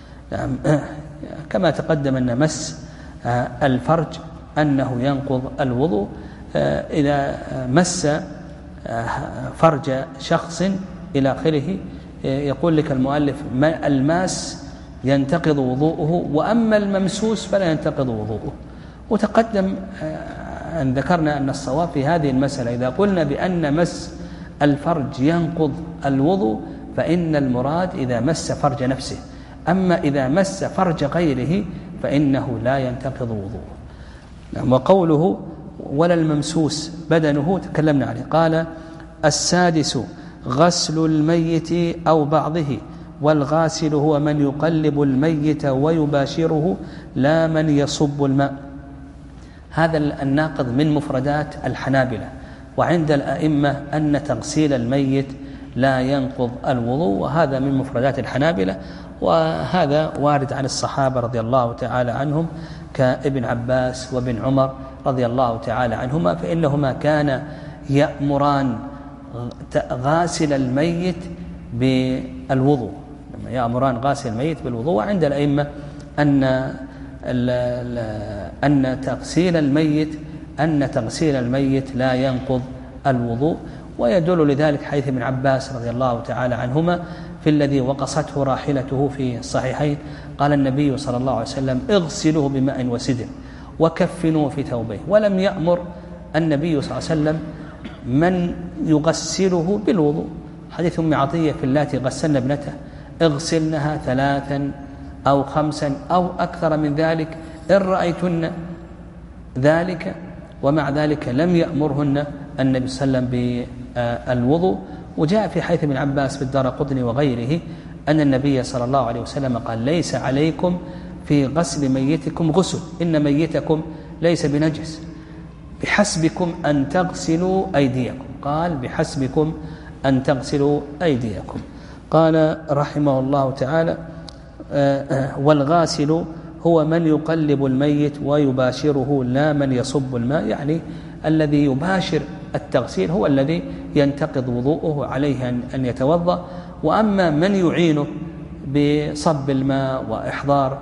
كما تقدم أن مس الفرج أنه ينقض الوضوء. إذا مس فرج شخص إلى آخره يقول لك المؤلف: الماس ينتقض وضوءه، وأما الممسوس فلا ينتقض وضوءه. وتقدم أن ذكرنا أن الصواب في هذه المسألة إذا قلنا بأن مس الفرج ينقض الوضوء فإن المراد إذا مس فرج نفسه، أما إذا مس فرج غيره فإنه لا ينتقض وضوءه. وقوله ولا الممسوس بدنه تكلمنا عليه. قال: السادس غسل الميت أو بعضه، والغاسل هو من يقلب الميت ويباشره لا من يصب الماء. هذا الناقض من مفردات الحنابلة، وعند الأئمة أن تغسيل الميت لا ينقض الوضوء، وهذا من مفردات الحنابلة، وهذا وارد عن الصحابة رضي الله تعالى عنهم كابن عباس وابن عمر رضي الله تعالى عنهما، فإنهما كان يأمران غاسل الميت بالوضوء يأمران غاسل الميت بالوضوء. وعند الأئمة أن أن تغسيل الميت أن تغسيل الميت لا ينقض الوضوء. ويدل لذلك حديث ابن عباس رضي الله تعالى عنهما في الذي وقصته راحلته في الصحيحين، قال النبي صلى الله عليه وسلم: اغسلوه بماء وسدر وكفنوه في ثوبيه. ولم يأمر النبي صلى الله عليه وسلم من يغسله بالوضوء. حديث أم عطية في اللاتي غسلن ابنته: اغسلنها ثلاثا أو خمسا أو أكثر من ذلك إن رأيتن ذلك. ومع ذلك لم يأمرهن النبي صلى الله عليه وسلم بالوضوء. وجاء في حديث ابن عباس في الدارقطني وغيره أن النبي صلى الله عليه وسلم قال: ليس عليكم في غسل ميتكم غسل، إن ميتكم ليس بنجس، بحسبكم أن تغسلوا أيديكم. قال: بحسبكم أن تغسلوا أيديكم. قال رحمه الله تعالى: والغاسل هو من يقلب الميت ويباشره لا من يصب الماء، يعني الذي يباشر التغسيل هو الذي ينتقض وضوءه، عليه أن يتوضأ. وأما من يعينه بصب الماء وإحضار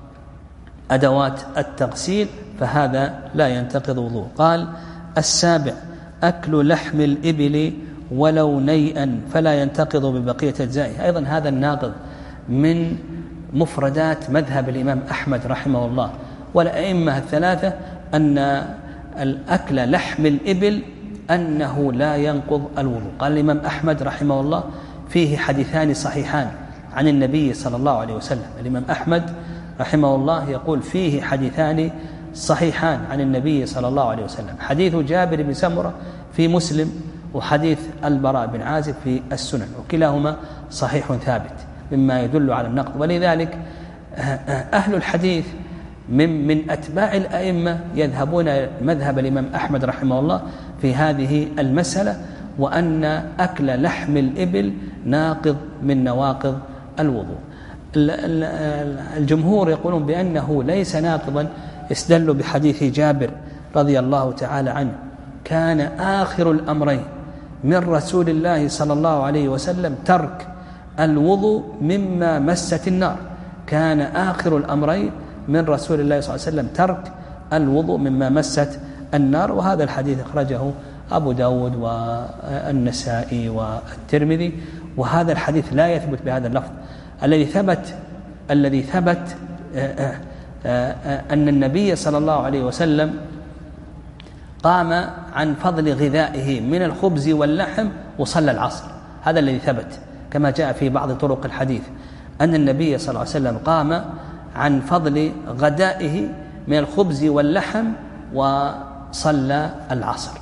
أدوات التغسيل فهذا لا ينتقض وضوء. قال: السابع أكل لحم الإبل ولو نيئا فلا ينتقض ببقية أجزائه. أيضا هذا الناقض من مفردات مذهب الإمام أحمد رحمه الله والأئمة الثلاثة، أن الأكل لحم الإبل أنه لا ينقض الوضوء. قال الإمام أحمد رحمه الله: فيه حديثان صحيحان عن النبي صلى الله عليه وسلم. الإمام أحمد رحمه الله يقول: فيه حديثان صحيحان عن النبي صلى الله عليه وسلم، حديث جابر بن سمرة في مسلم، وحديث البراء بن عازب في السنن، وكلاهما صحيح ثابت، مما يدل على النقض. ولذلك أهل الحديث من من أتباع الأئمة يذهبون مذهب الإمام أحمد رحمه الله في هذه المسألة، وأن أكل لحم الإبل ناقض من نواقض الوضوء. الجمهور يقولون بأنه ليس ناقضا، استدلوا بحديث جابر رضي الله تعالى عنه: كان آخر الأمرين من رسول الله صلى الله عليه وسلم ترك الوضوء مما مست النار. كان آخر الأمرين من رسول الله صلى الله عليه وسلم ترك الوضوء مما مست النار. وهذا الحديث أخرجه أبو داود والنسائي والترمذي. وهذا الحديث لا يثبت بهذا اللفظ. الذي ثبت الذي ثبت أن النبي صلى الله عليه وسلم قام عن فضل غذائه من الخبز واللحم وصلى العصر. هذا الذي ثبت كما جاء في بعض طرق الحديث، أن النبي صلى الله عليه وسلم قام عن فضل غدائه من الخبز واللحم وصلى العصر.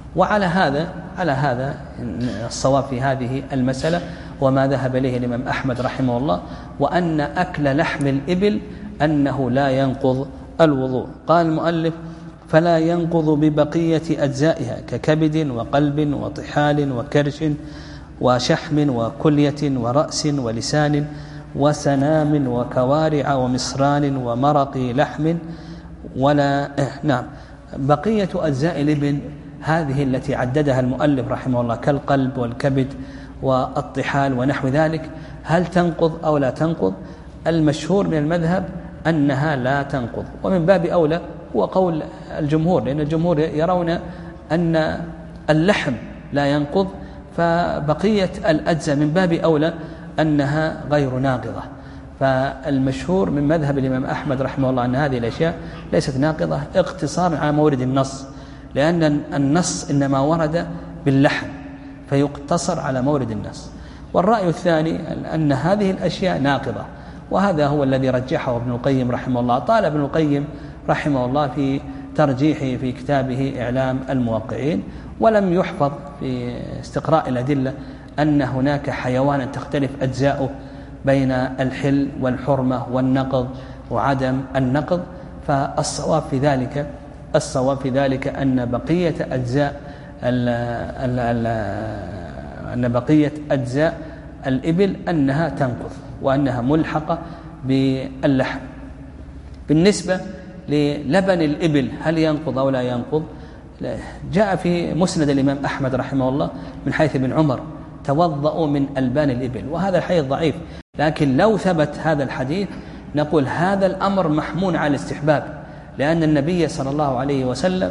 وعلى هذا على هذا الصواب في هذه المسألة وما ذهب إليه الإمام أحمد رحمه الله، وأن أكل لحم الإبل أنه لا ينقض الوضوء. قال المؤلف: فلا ينقض ببقية أجزائها ككبد وقلب وطحال وكرش وشحم وكلية ورأس ولسان وسنام وكوارع ومصران ومرق لحم ولا نعم بقية أجزاء الإبل هذه التي عددها المؤلف رحمه الله كالقلب والكبد والطحال ونحو ذلك، هل تنقض أو لا تنقض؟ المشهور من المذهب أنها لا تنقض، ومن باب أولى هو قول الجمهور، لأن الجمهور يرون أن اللحم لا ينقض، فبقية الأجزاء من باب أولى أنها غير ناقضة. فالمشهور من مذهب الإمام أحمد رحمه الله أن هذه الأشياء ليست ناقضة اقتصارا على مورد النص، لأن النص إنما ورد باللحم فيقتصر على مورد النص. والرأي الثاني أن هذه الأشياء ناقضة، وهذا هو الذي رجحه ابن القيم رحمه الله. طال ابن القيم رحمه الله في ترجيحه في كتابه إعلام الموقعين، ولم يحفظ في استقراء الأدلة أن هناك حيوانا تختلف أجزاؤه بين الحل والحرمة والنقض وعدم النقض. فالصواب في ذلك الصواب في ذلك أن بقية أجزاء ال ال ال أن بقية أجزاء الإبل أنها تنقض وأنها ملحقة باللحم. بالنسبة للبن الإبل هل ينقض أو لا ينقض؟ جاء في مسند الإمام أحمد رحمه الله من حيث ابن عمر: توضأوا من ألبان الإبل، وهذا الحديث ضعيف، لكن لو ثبت هذا الحديث نقول هذا الأمر محمول على الاستحباب، لأن النبي صلى الله عليه وسلم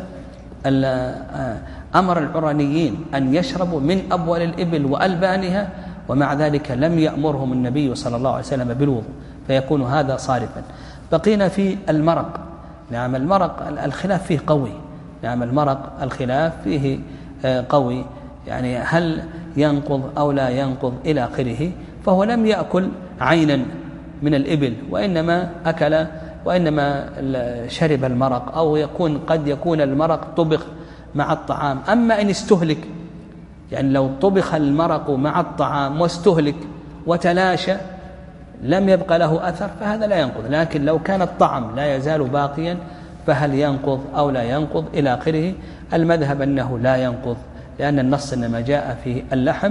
أمر العرانيين أن يشربوا من أبوال الإبل وألبانها، ومع ذلك لم يأمرهم النبي صلى الله عليه وسلم بالوضوء، فيكون هذا صارفا. بقينا في المرق. نعم المرق الخلاف فيه قوي، نعم المرق الخلاف فيه قوي، يعني هل ينقض أو لا ينقض إلى آخره. فهو لم يأكل عينا من الإبل، وإنما أكل وإنما شرب المرق، أو يكون قد يكون المرق طبخ مع الطعام. أما إن استهلك، يعني لو طبخ المرق مع الطعام واستهلك وتلاشى لم يبقى له أثر فهذا لا ينقض. لكن لو كان الطعم لا يزال باقيا فهل ينقض أو لا ينقض إلى آخره. المذهب أنه لا ينقض، لأن النص إنما جاء في اللحم،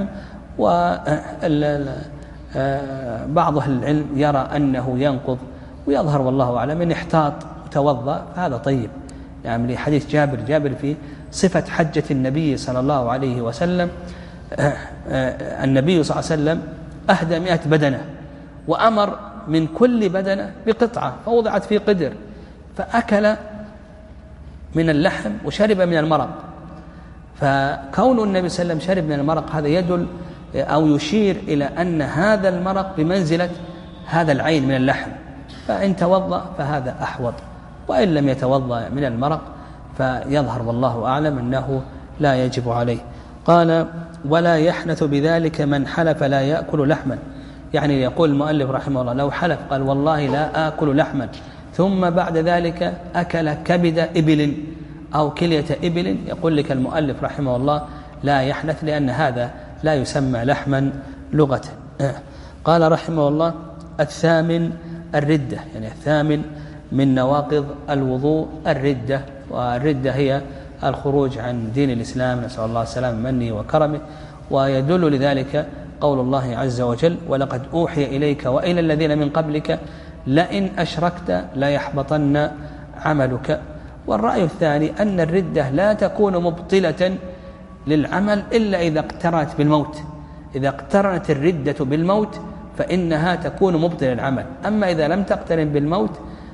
وبعض أهل العلم يرى أنه ينقض، ويظهر والله أعلم إن احتاط وتوضأ فهذا طيب. يعني لحديث جابر جابر في صفة حجة النبي صلى الله عليه وسلم، النبي صلى الله عليه وسلم أهدى مئة بدنة، وأمر من كل بدنة بقطعة فوضعت في قدر، فأكل من اللحم وشرب من المرق. فكون النبي صلى الله عليه وسلم شرب من المرق هذا يدل أو يشير إلى أن هذا المرق بمنزلة هذا العين من اللحم، فإن توضأ فهذا أحوط، وإن لم يتوضأ من المرق فيظهر والله أعلم أنه لا يجب عليه. قال: ولا يحنث بذلك من حلف لا يأكل لحما. يعني يقول المؤلف رحمه الله لو حلف قال والله لا آكل لحما، ثم بعد ذلك أكل كبد إبل أو كلية إبل، يقول لك المؤلف رحمه الله لا يحنث، لأن هذا لا يسمى لحما لغة. قال رحمه الله: الثامن الردة، يعني الثامن من نواقض الوضوء الردة، والردة هي الخروج عن دين الإسلام، نسأل الله السلام منه وكرمه. ويدل لذلك قول الله عز وجل: ولقد أوحي إليك وإلى الذين من قبلك لئن أشركت ليحبطن عملك. والرأي الثاني أن الردة لا تكون مبطلة للعمل إلا إذا اقترنت بالموت. إذا اقترنت الردة بالموت فإنها تكون مبطلة للعمل، أما إذا لم تقترن بالموت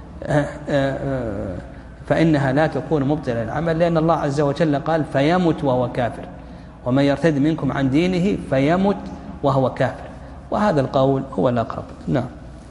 فإنها لا تكون مبطلة للعمل، لأن الله عز وجل قال: فيمت وهو كافر، ومن يرتد منكم عن دينه فيمت وهو كافر. وهذا القول هو الأقرب. نعم.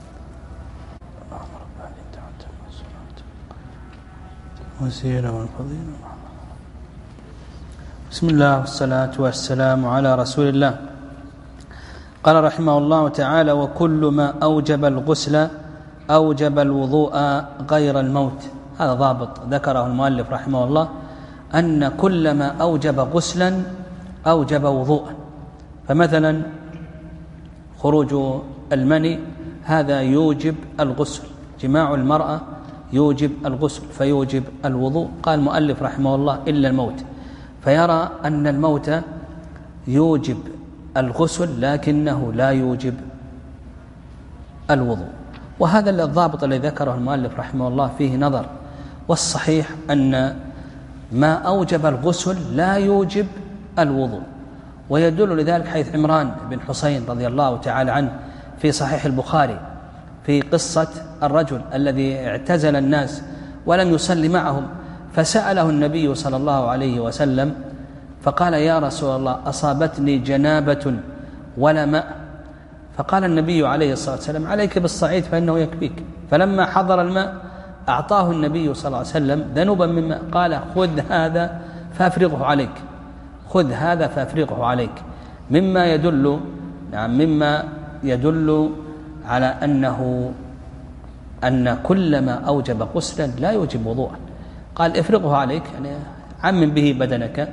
بسم الله والصلاة والسلام على رسول الله. قال رحمه الله تعالى: وكل ما أوجب الغسل أوجب الوضوء غير الموت. هذا ضابط ذكره المؤلف رحمه الله، أن كلما أوجب غسلا أوجب وضوءا. فمثلا خروج المني هذا يوجب الغسل، جماع المرأة يوجب الغسل فيوجب الوضوء. قال المؤلف رحمه الله إلا الموت، فيرى أن الموت يوجب الغسل لكنه لا يوجب الوضوء. وهذا الضابط الذي ذكره المؤلف رحمه الله فيه نظر، والصحيح أن ما أوجب الغسل لا يوجب الوضوء. ويدل لذلك حيث عمران بن حسين رضي الله تعالى عنه في صحيح البخاري في قصة الرجل الذي اعتزل الناس ولم يصلي معهم، فسأله النبي صلى الله عليه وسلم فقال يا رسول الله أصابتني جنابة ولا ماء، فقال النبي عليه الصلاة والسلام عليك بالصعيد فإنه يكفيك. فلما حضر الماء أعطاه النبي صلى الله عليه وسلم ذنوبا من ماء، قال خذ هذا فأفرغه عليك، خذ هذا فأفرغه عليك، مما يدل نعم مما يدل على أنه أن كل ما أوجب غسلا لا يوجب وضوءا. قال افرغه عليك يعني عمم به بدنك.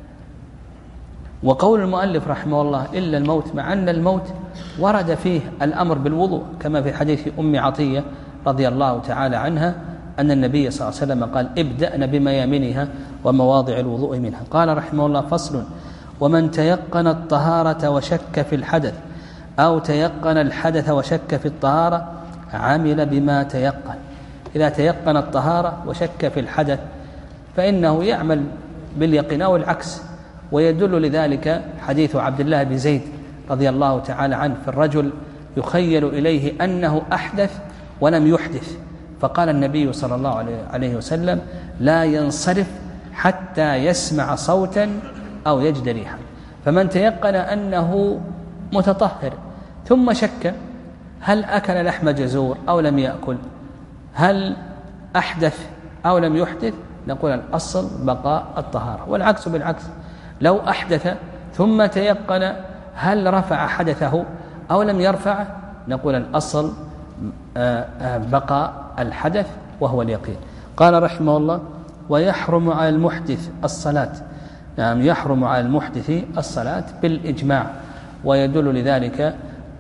وقول المؤلف رحمه الله إلا الموت، مع أن الموت ورد فيه الأمر بالوضوء كما في حديث أم عطية رضي الله تعالى عنها أن النبي صلى الله عليه وسلم قال ابدأن بميامنها ومواضع الوضوء منها. قال رحمه الله فصل: ومن تيقن الطهارة وشك في الحدث أو تيقن الحدث وشك في الطهارة عمل بما تيقن. إذا تيقن الطهارة وشك في الحدث فإنه يعمل باليقين أو العكس. ويدل لذلك حديث عبد الله بن زيد رضي الله تعالى عنه في الرجل يخيل إليه أنه أحدث ولم يحدث، فقال النبي صلى الله عليه وسلم لا ينصرف حتى يسمع صوتا أو يجد ريحا. فمن تيقن أنه متطهر ثم شك هل أكل لحم جزور أو لم يأكل، هل أحدث أو لم يحدث، نقول الأصل بقاء الطهارة. والعكس بالعكس، لو أحدث ثم تيقن هل رفع حدثه أو لم يرفع، نقول الأصل بقاء الحدث وهو اليقين. قال رحمه الله ويحرم على المحدث الصلاة. نعم يحرم على المحدث الصلاة بالإجماع. ويدل لذلك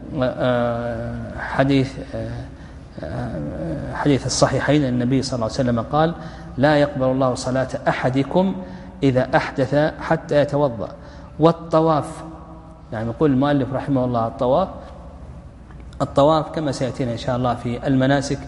حديث حديث الصحيحين النبي صلى الله عليه وسلم قال لا يقبل الله صلاة أحدكم إذا أحدث حتى يتوضأ. والطواف، يعني يقول المؤلف رحمه الله الطواف الطواف كما سيأتينا إن شاء الله في المناسك،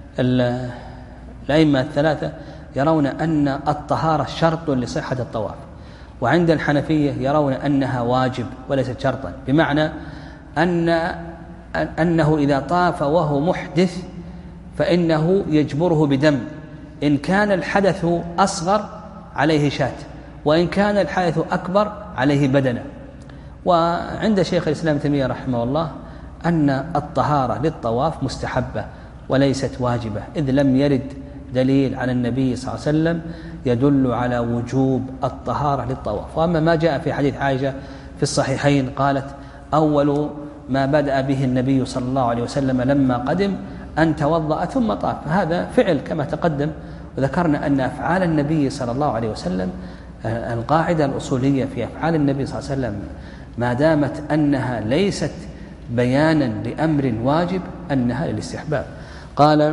الأئمة الثلاثة يرون أن الطهارة شرط لصحة الطواف، وعند الحنفية يرون أنها واجب وليست شرطا، بمعنى أن أنه إذا طاف وهو محدث فإنه يجبره بدم، إن كان الحدث أصغر عليه شاة، وإن كان الحدث أكبر عليه بدنة. وعند شيخ الإسلام تيمية رحمه الله أن الطهارة للطواف مستحبة وليست واجبة، إذ لم يرد دليل عن النبي صلى الله عليه وسلم يدل على وجوب الطهارة للطواف. وأما ما جاء في حديث عائشة في الصحيحين قالت أول ما بدأ به النبي صلى الله عليه وسلم لما قدم أن توضأ ثم طاف، هذا فعل كما تقدم. وذكرنا أن أفعال النبي صلى الله عليه وسلم القاعدة الأصولية في أفعال النبي صلى الله عليه وسلم ما دامت أنها ليست بيانا لأمر واجب أنها للاستحباب. قال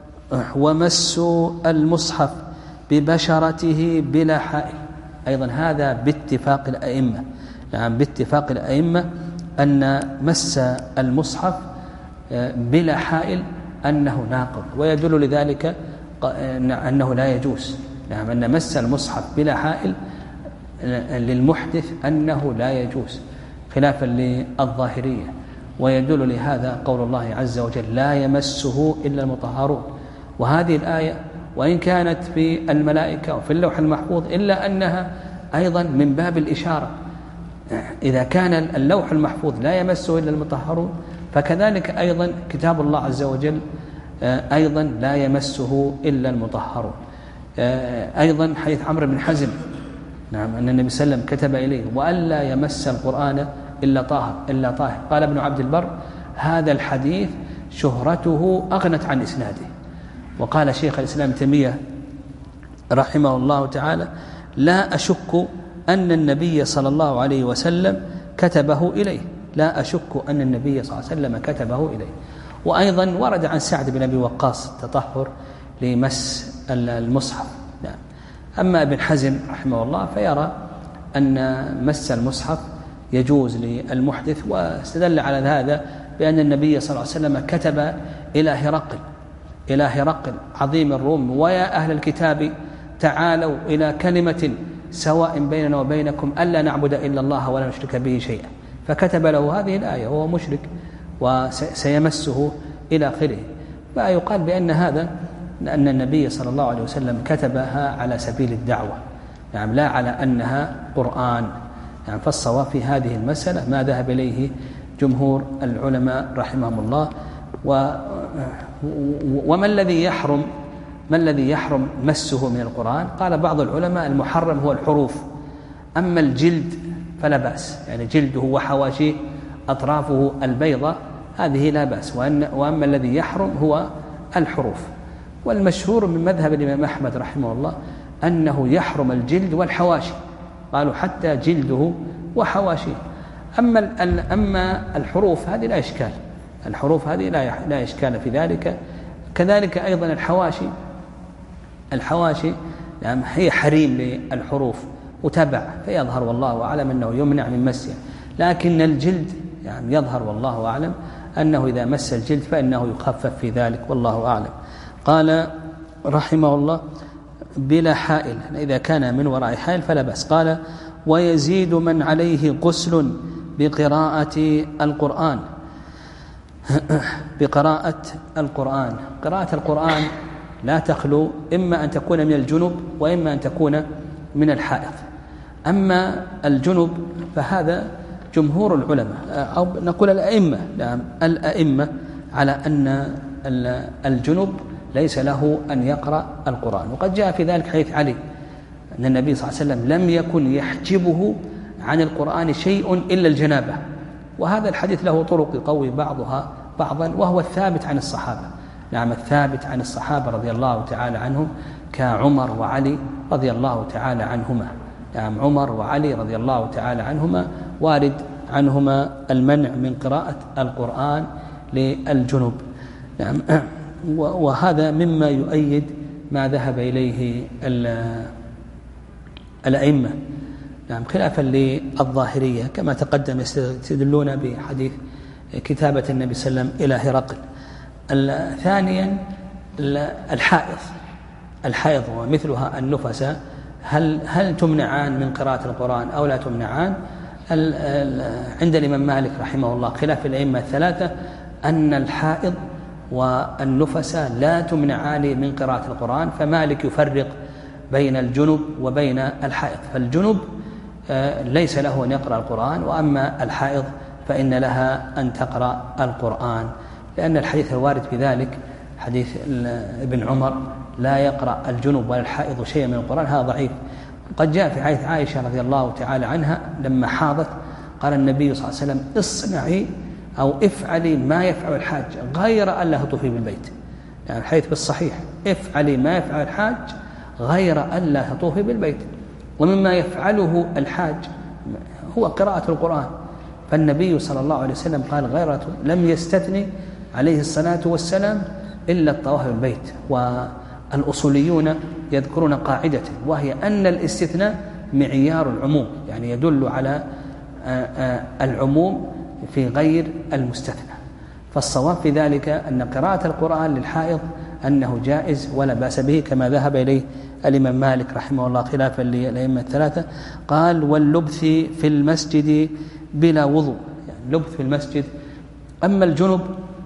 ومس المصحف ببشرته بلا حائل، أيضا هذا باتفاق الأئمة. نعم باتفاق الأئمة أن مس المصحف بلا حائل أنه ناقض، ويدل لذلك أنه لا يجوز. نعم أن مس المصحف بلا حائل للمحدث أنه لا يجوز خلافا للظاهرية. ويدل لهذا قول الله عز وجل لا يمسه إلا المطهرون. وهذه الآية وإن كانت في الملائكة وفي اللوح المحفوظ إلا أنها أيضا من باب الإشارة، إذا كان اللوح المحفوظ لا يمسه إلا المطهرون فكذلك أيضا كتاب الله عز وجل أيضا لا يمسه إلا المطهرون. أيضا حديث عمرو بن حزم نعم أن النبي صلى الله عليه وسلم كتب إليه وألا يمس القرآن إلا طاهر إلا طاهر. قال ابن عبد البر هذا الحديث شهرته أغنت عن إسناده. وقال شيخ الإسلام تيمية رحمه الله تعالى لا أشك أن النبي صلى الله عليه وسلم كتبه إليه، لا أشك أن النبي صلى الله عليه وسلم كتبه إليه. وأيضا ورد عن سعد بن أبي وقاص التطهر لمس المصحف. نعم. أما ابن حزم رحمه الله فيرى أن مس المصحف يجوز للمحدث، واستدل على هذا بأن النبي صلى الله عليه وسلم كتب إلى هرقل إلى هرقل عظيم الروم: ويا أهل الكتاب تعالوا إلى كلمة سواء بيننا وبينكم ألا نعبد إلا الله ولا نشرك به شيئا، فكتب له هذه الآية وهو مشرك وسيمسه إلى آخره. فيقال بأن هذا أن النبي صلى الله عليه وسلم كتبها على سبيل الدعوة، يعني لا على أنها قرآن. يعني فالصواب في هذه المسألة ما ذهب إليه جمهور العلماء رحمهم الله. و وما الذي يحرم ما الذي يحرم مسه من القرآن؟ قال بعض العلماء المحرم هو الحروف، أما الجلد فلا بأس، يعني جلده وحواشيه أطرافه البيضة هذه لا بأس، وأما الذي يحرم هو الحروف. والمشهور من مذهب الإمام أحمد رحمه الله أنه يحرم الجلد والحواشي، قالوا حتى جلده وحواشيه. أما أما الحروف هذه لا إشكال، الحروف هذه لا لا إشكال في ذلك. كذلك أيضا الحواشي الحواشي يعني هي حريم للحروف وتبع، فيظهر والله أعلم أنه يمنع من مسه، لكن الجلد يعني يظهر والله أعلم أنه إذا مس الجلد فإنه يخفف في ذلك والله أعلم. قال رحمه الله: بلا حائل، إذا كان من وراء حائل فلا بأس. قال: ويزيد من عليه غسل بقراءة القرآن بقراءة القرآن قراءة القرآن لا تخلو إما أن تكون من الجنب وإما أن تكون من الحائض. أما الجنب فهذا جمهور العلماء أو نقول الأئمة نعم الأئمة على أن الجنب ليس له أن يقرأ القرآن، وقد جاء في ذلك حديث علي أن النبي صلى الله عليه وسلم لم يكن يحجبه عن القرآن شيء إلا الجنابة، وهذا الحديث له طرق يقوي بعضها بعضا، وهو الثابت عن الصحابة. نعم الثابت عن الصحابة رضي الله تعالى عنهم كعمر وعلي رضي الله تعالى عنهما. نعم عمر وعلي رضي الله تعالى عنهما وارد عنهما المنع من قراءة القرآن للجنوب. نعم وهذا مما يؤيد ما ذهب إليه الأئمة نعم خلافا للظاهرية كما تقدم يستدلون بحديث كتابة النبي صلى الله عليه وسلم إلى هرقل. ثانيا الحائض الحائض ومثلها النفساء هل هل تمنعان من قراءة القرآن أو لا تمنعان؟ عند الإمام مالك رحمه الله خلاف الأئمة الثلاثة أن الحائض والنفساء لا تمنعان من قراءة القرآن، فمالك يفرق بين الجنب وبين الحائض، فالجنب ليس له أن يقرأ القرآن، وأما الحائض فإن لها أن تقرأ القرآن، لأن الحديث الوارد في ذلك حديث ابن عمر لا يقرأ الجنب ولا الحائض شيئا من القرآن، هذا ضعيف. قد جاء في حديث عائشة رضي الله تعالى عنها لما حاضت قال النبي صلى الله عليه وسلم اصنعي أو افعلي ما يفعل الحاج غير أن لا تطوفي بالبيت، يعني الحديث بالصحيح افعلي ما يفعل الحاج غير أن لا تطوفي بالبيت. ومما يفعله الحاج هو قراءة القرآن، فالنبي صلى الله عليه وسلم قال غير لم يستثني عليه الصلاة والسلام إلا الطواف بالبيت. والأصوليون يذكرون قاعدة وهي أن الاستثناء معيار العموم، يعني يدل على العموم في غير المستثنى، فالصواب في ذلك أن قراءة القرآن للحائض أنه جائز ولا بأس به كما ذهب إليه الإمام مالك رحمه الله خلافا للأئمة الثلاثة. قال واللبث في المسجد بلا وضوء، يعني لبث في المسجد. أما الجنب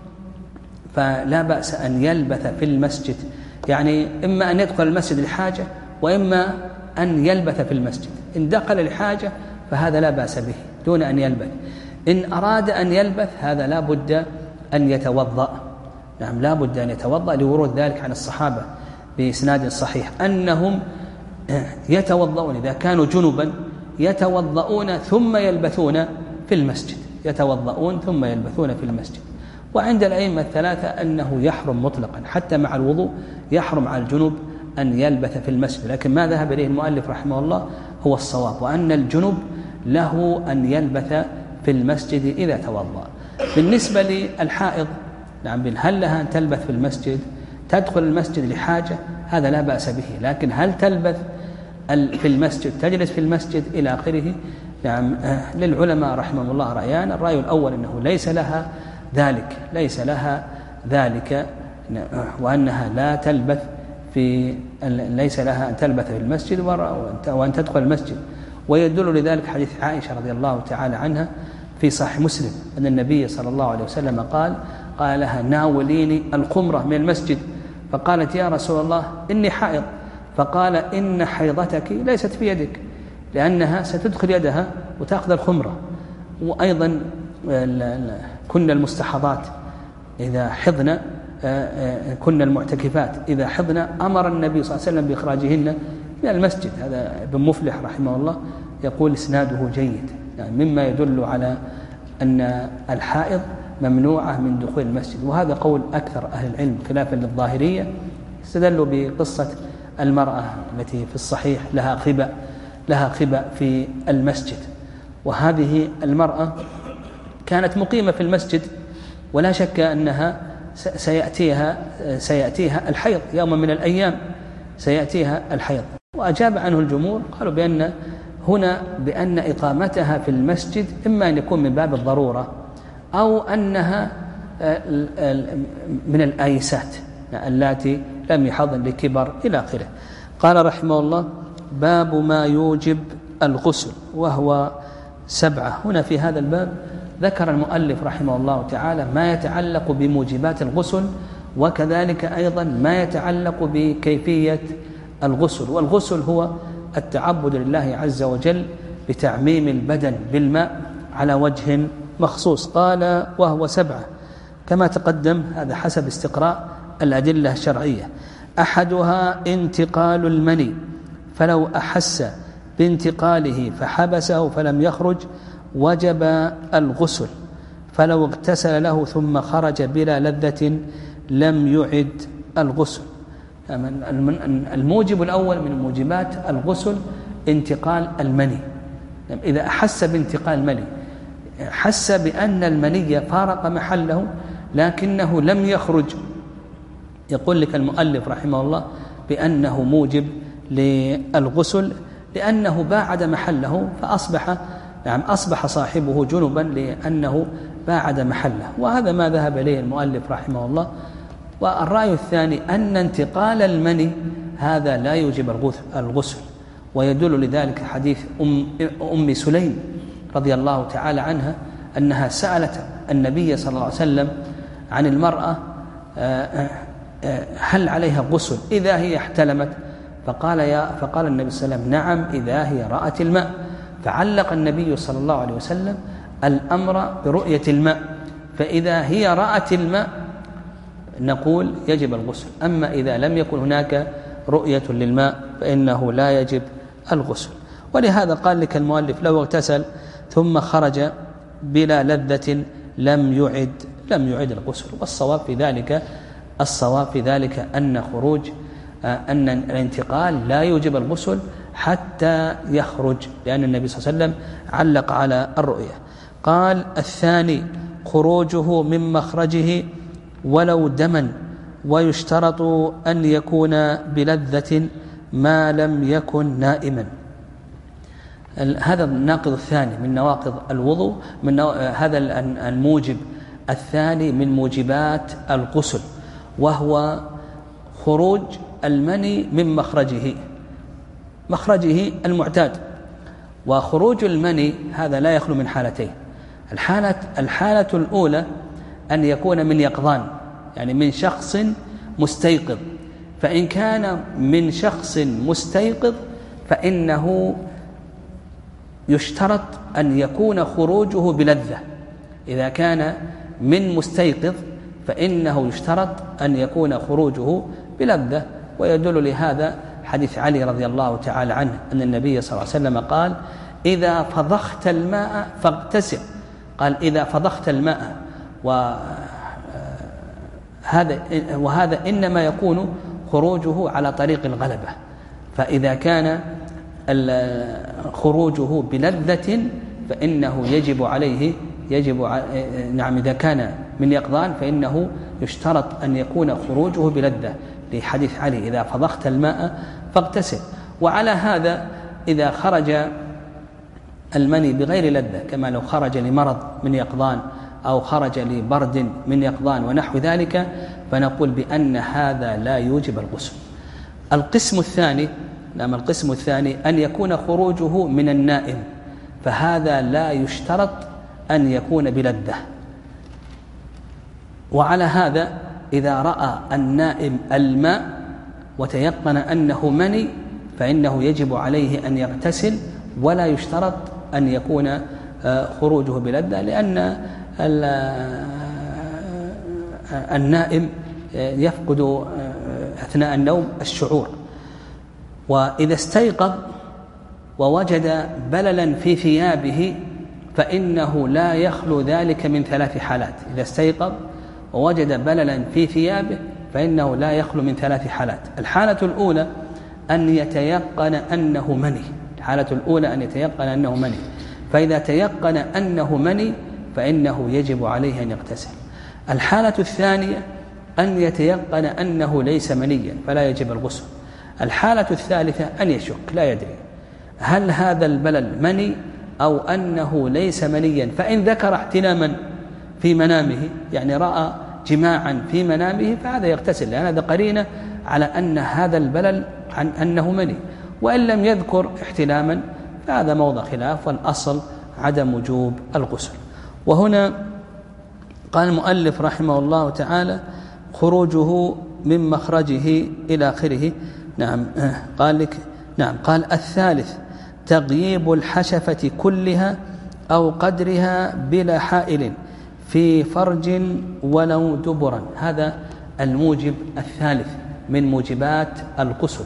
فلا بأس أن يلبث في المسجد، يعني إما أن يدخل المسجد لحاجة وإما أن يلبث في المسجد. إن دخل لحاجة فهذا لا بأس به دون أن يلبث، إن أراد أن يلبث هذا لا بد أن يتوضأ. نعم لا بد أن يتوضأ لورود ذلك عن الصحابة بإسناد صحيح أنهم يتوضؤون إذا كانوا جنبا يتوضؤون ثم يلبثون في المسجد يتوضؤون ثم يلبثون في المسجد. وعند الأئمة الثلاثة أنه يحرم مطلقا حتى مع الوضوء، يحرم على الجنوب أن يلبث في المسجد، لكن ما ذهب إليه المؤلف رحمه الله هو الصواب، وأن الجنب له أن يلبث في المسجد إذا توضأ. بالنسبة للحائض، نعم، هل لها أن تلبث في المسجد؟ تدخل المسجد لحاجة، هذا لا بأس به، لكن هل تلبث في المسجد، تجلس في المسجد إلى آخره؟ نعم، للعلماء رحمهم الله رأيان. الرأي الأول أنه ليس لها ذلك ليس لها ذلك وأنها لا تلبث في ليس لها أن تلبث في المسجد وأن تدخل المسجد. ويدل لذلك حديث عائشة رضي الله تعالى عنها في صحيح مسلم أن النبي صلى الله عليه وسلم قال قال لها: ناوليني الخمرة من المسجد. فقالت: يا رسول الله إني حائض. فقال: إن حيضتك ليست في يدك، لأنها ستدخل يدها وتأخذ الخمرة. وأيضا كنا المستحاضات إذا حضن كنا المعتكفات إذا حضن أمر النبي صلى الله عليه وسلم بإخراجهن من المسجد. هذا ابن مفلح رحمه الله يقول إسناده جيد، يعني مما يدل على أن الحائض ممنوعة من دخول المسجد. وهذا قول أكثر أهل العلم خلافا للظاهرية، استدلوا بقصة المرأة التي في الصحيح لها خبأ لها خبأ في المسجد. وهذه المرأة كانت مقيمة في المسجد، ولا شك أنها سيأتيها سيأتيها الحيض يوما من الأيام سيأتيها الحيض. وأجاب عنه الجمهور، قالوا بأن هنا بأن إقامتها في المسجد إما أن يكون من باب الضرورة أو أنها من الآيسات اللاتي لم يحضن لكبر إلى آخره. قال رحمه الله: باب ما يوجب الغسل، وهو سبعة. هنا في هذا الباب ذكر المؤلف رحمه الله تعالى ما يتعلق بموجبات الغسل، وكذلك أيضا ما يتعلق بكيفية الغسل. والغسل هو التعبد لله عز وجل بتعميم البدن بالماء على وجه مخصوص. قال: وهو سبعة كما تقدم، هذا حسب استقراء الأدلة الشرعية. أحدها انتقال المني، فلو أحس بانتقاله فحبسه فلم يخرج وجب الغسل، فلو اغتسل له ثم خرج بلا لذة لم يعد الغسل. الموجب الأول من موجبات الغسل انتقال المني. إذا أحس بانتقال المني، حس بأن المني فارق محله لكنه لم يخرج، يقول لك المؤلف رحمه الله بأنه موجب للغسل، لأنه باعد محله فأصبح نعم أصبح صاحبه جنبا لأنه باعد محله. وهذا ما ذهب إليه المؤلف رحمه الله. والرأي الثاني أن انتقال المني هذا لا يوجب الغسل، ويدل لذلك حديث أم, أم سليم رضي الله تعالى عنها أنها سألت النبي صلى الله عليه وسلم عن المرأة هل عليها غسل إذا هي احتلمت، فقال, يا فقال النبي صلى الله عليه وسلم: نعم إذا هي رأت الماء. فعلق النبي صلى الله عليه وسلم الأمر برؤية الماء، فإذا هي رأت الماء نقول يجب الغسل، أما إذا لم يكن هناك رؤية للماء فإنه لا يجب الغسل. ولهذا قال لك المؤلف: لو اغتسل ثم خرج بلا لذة لم يعد لم يعد الغسل. والصواب في ذلك الصواب في ذلك أن خروج أن الانتقال لا يوجب الغسل حتى يخرج، لأن النبي صلى الله عليه وسلم علق على الرؤية. قال: الثاني خروجه من مخرجه ولو دما، ويشترط أن يكون بلذة ما لم يكن نائما. هذا الناقض الثاني من نواقض الوضوء، من هذا الموجب الثاني من موجبات الغسل، وهو خروج المني من مخرجه مخرجه المعتاد. وخروج المني هذا لا يخلو من حالتين. الحالة الحالة الأولى أن يكون من يقظان، يعني من شخص مستيقظ. فإن كان من شخص مستيقظ فإنه يشترط أن يكون خروجه بلذة. إذا كان من مستيقظ فإنه يشترط أن يكون خروجه بلذة. ويدل لهذا حديث علي رضي الله تعالى عنه أن النبي صلى الله عليه وسلم قال: إذا فضخت الماء فاغتسل. قال: إذا فضخت الماء. وهذا وهذا إنما يكون خروجه على طريق الغلبة. فإذا كان خروجه بلذة فإنه يجب عليه يجب نعم إذا كان من يقظان فإنه يشترط أن يكون خروجه بلذة، لحديث علي إذا فضخت الماء فاغتسل. وعلى هذا إذا خرج المني بغير لذة، كما لو خرج لمرض من يقظان أو خرج لبرد من يقظان ونحو ذلك، فنقول بأن هذا لا يوجب الغسل. القسم الثاني نعم القسم الثاني أن يكون خروجه من النائم، فهذا لا يشترط أن يكون بلذة. وعلى هذا إذا رأى النائم الماء وتيقن أنه مني فإنه يجب عليه أن يغتسل، ولا يشترط أن يكون خروجه بلذة، لأن النائم يفقد أثناء النوم الشعور. وإذا استيقظ ووجد بللا في ثيابه فإنه لا يخلو ذلك من ثلاث حالات. إذا استيقظ ووجد بللا في ثيابه فإنه لا يخلو من ثلاث حالات. الحالة الأولى أن يتيقن أنه مني الحالة الأولى أن يتيقن أنه مني فإذا تيقن أنه مني فإنه يجب عليه أن يغتسل. الحالة الثانية أن يتيقن أنه ليس منيا فلا يجب الغسل. الحالة الثالثة أن يشك لا يدري هل هذا البلل مني أو أنه ليس منيا، فإن ذكر احتلاما في منامه يعني رأى جماعا في منامه فهذا يغتسل، لأن هذا قرينة على أن هذا البلل عن أنه مني. وإن لم يذكر احتلاما فهذا موضع خلاف، والأصل عدم وجوب الغسل. وهنا قال المؤلف رحمه الله تعالى خروجه من مخرجه إلى آخره. نعم قال لك نعم قال الثالث تغييب الحشفة كلها أو قدرها بلا حائل في فرج ولو دبرا. هذا الموجب الثالث من موجبات الغسل،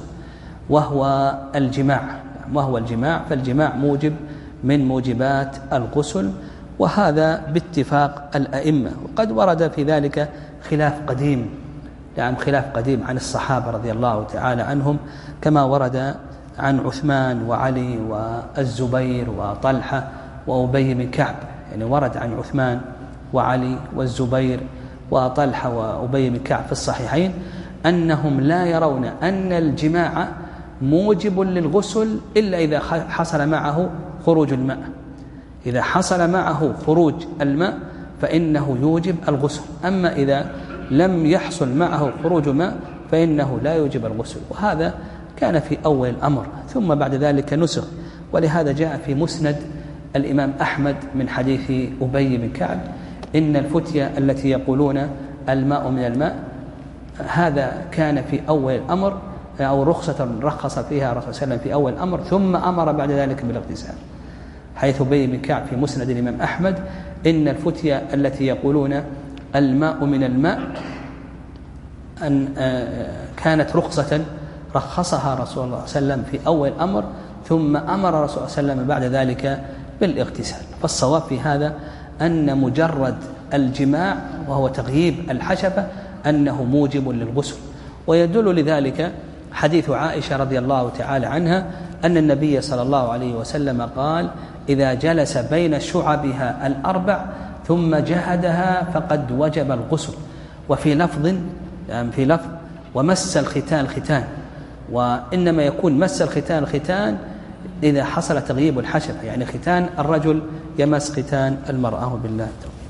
وهو الجماع وهو الجماع فالجماع موجب من موجبات الغسل، وهذا باتفاق الأئمة. وقد ورد في ذلك خلاف قديم يعني خلاف قديم عن الصحابة رضي الله تعالى عنهم، كما ورد عن عثمان وعلي والزبير وطلحة وأبي بن كعب. يعني ورد عن عثمان وعلي والزبير وطلحة وأبي بن كعب في الصحيحين أنهم لا يرون أن الجماع موجب للغسل إلا إذا حصل معه خروج الماء. إذا حصل معه خروج الماء فإنه يوجب الغسل، أما إذا لم يحصل معه خروج ماء فإنه لا يوجب الغسل. وهذا كان في أول الأمر، ثم بعد ذلك نسخ. ولهذا جاء في مسند الإمام أحمد من حديث أبي بن كعب إن الفتية التي يقولون الماء من الماء، هذا كان في أول الأمر أو رخصة رخص فيها الرسول صلى الله عليه وسلم في أول الأمر، ثم أمر بعد ذلك بالاغتسال. حيث أبي بن كعب في مسند الإمام أحمد إن الفتية التي يقولون الماء من الماء أن كانت رخصة رخصها رسول الله صلى الله عليه وسلم في أول الأمر، ثم أمر رسول الله صلى الله عليه وسلم بعد ذلك بالاغتسال. فالصواب في هذا أن مجرد الجماع وهو تغييب الحشفة أنه موجب للغسل. ويدل لذلك حديث عائشة رضي الله تعالى عنها أن النبي صلى الله عليه وسلم قال إذا جلس بين شعبها الأربع ثم جهدها فقد وجب الغسل. وفي لفظ يعني في لفظ ومس الختان الختان، وإنما يكون مس الختان الختان إذا حصل تغييب الحشفة، يعني ختان الرجل يمس ختان المرأة. بالله.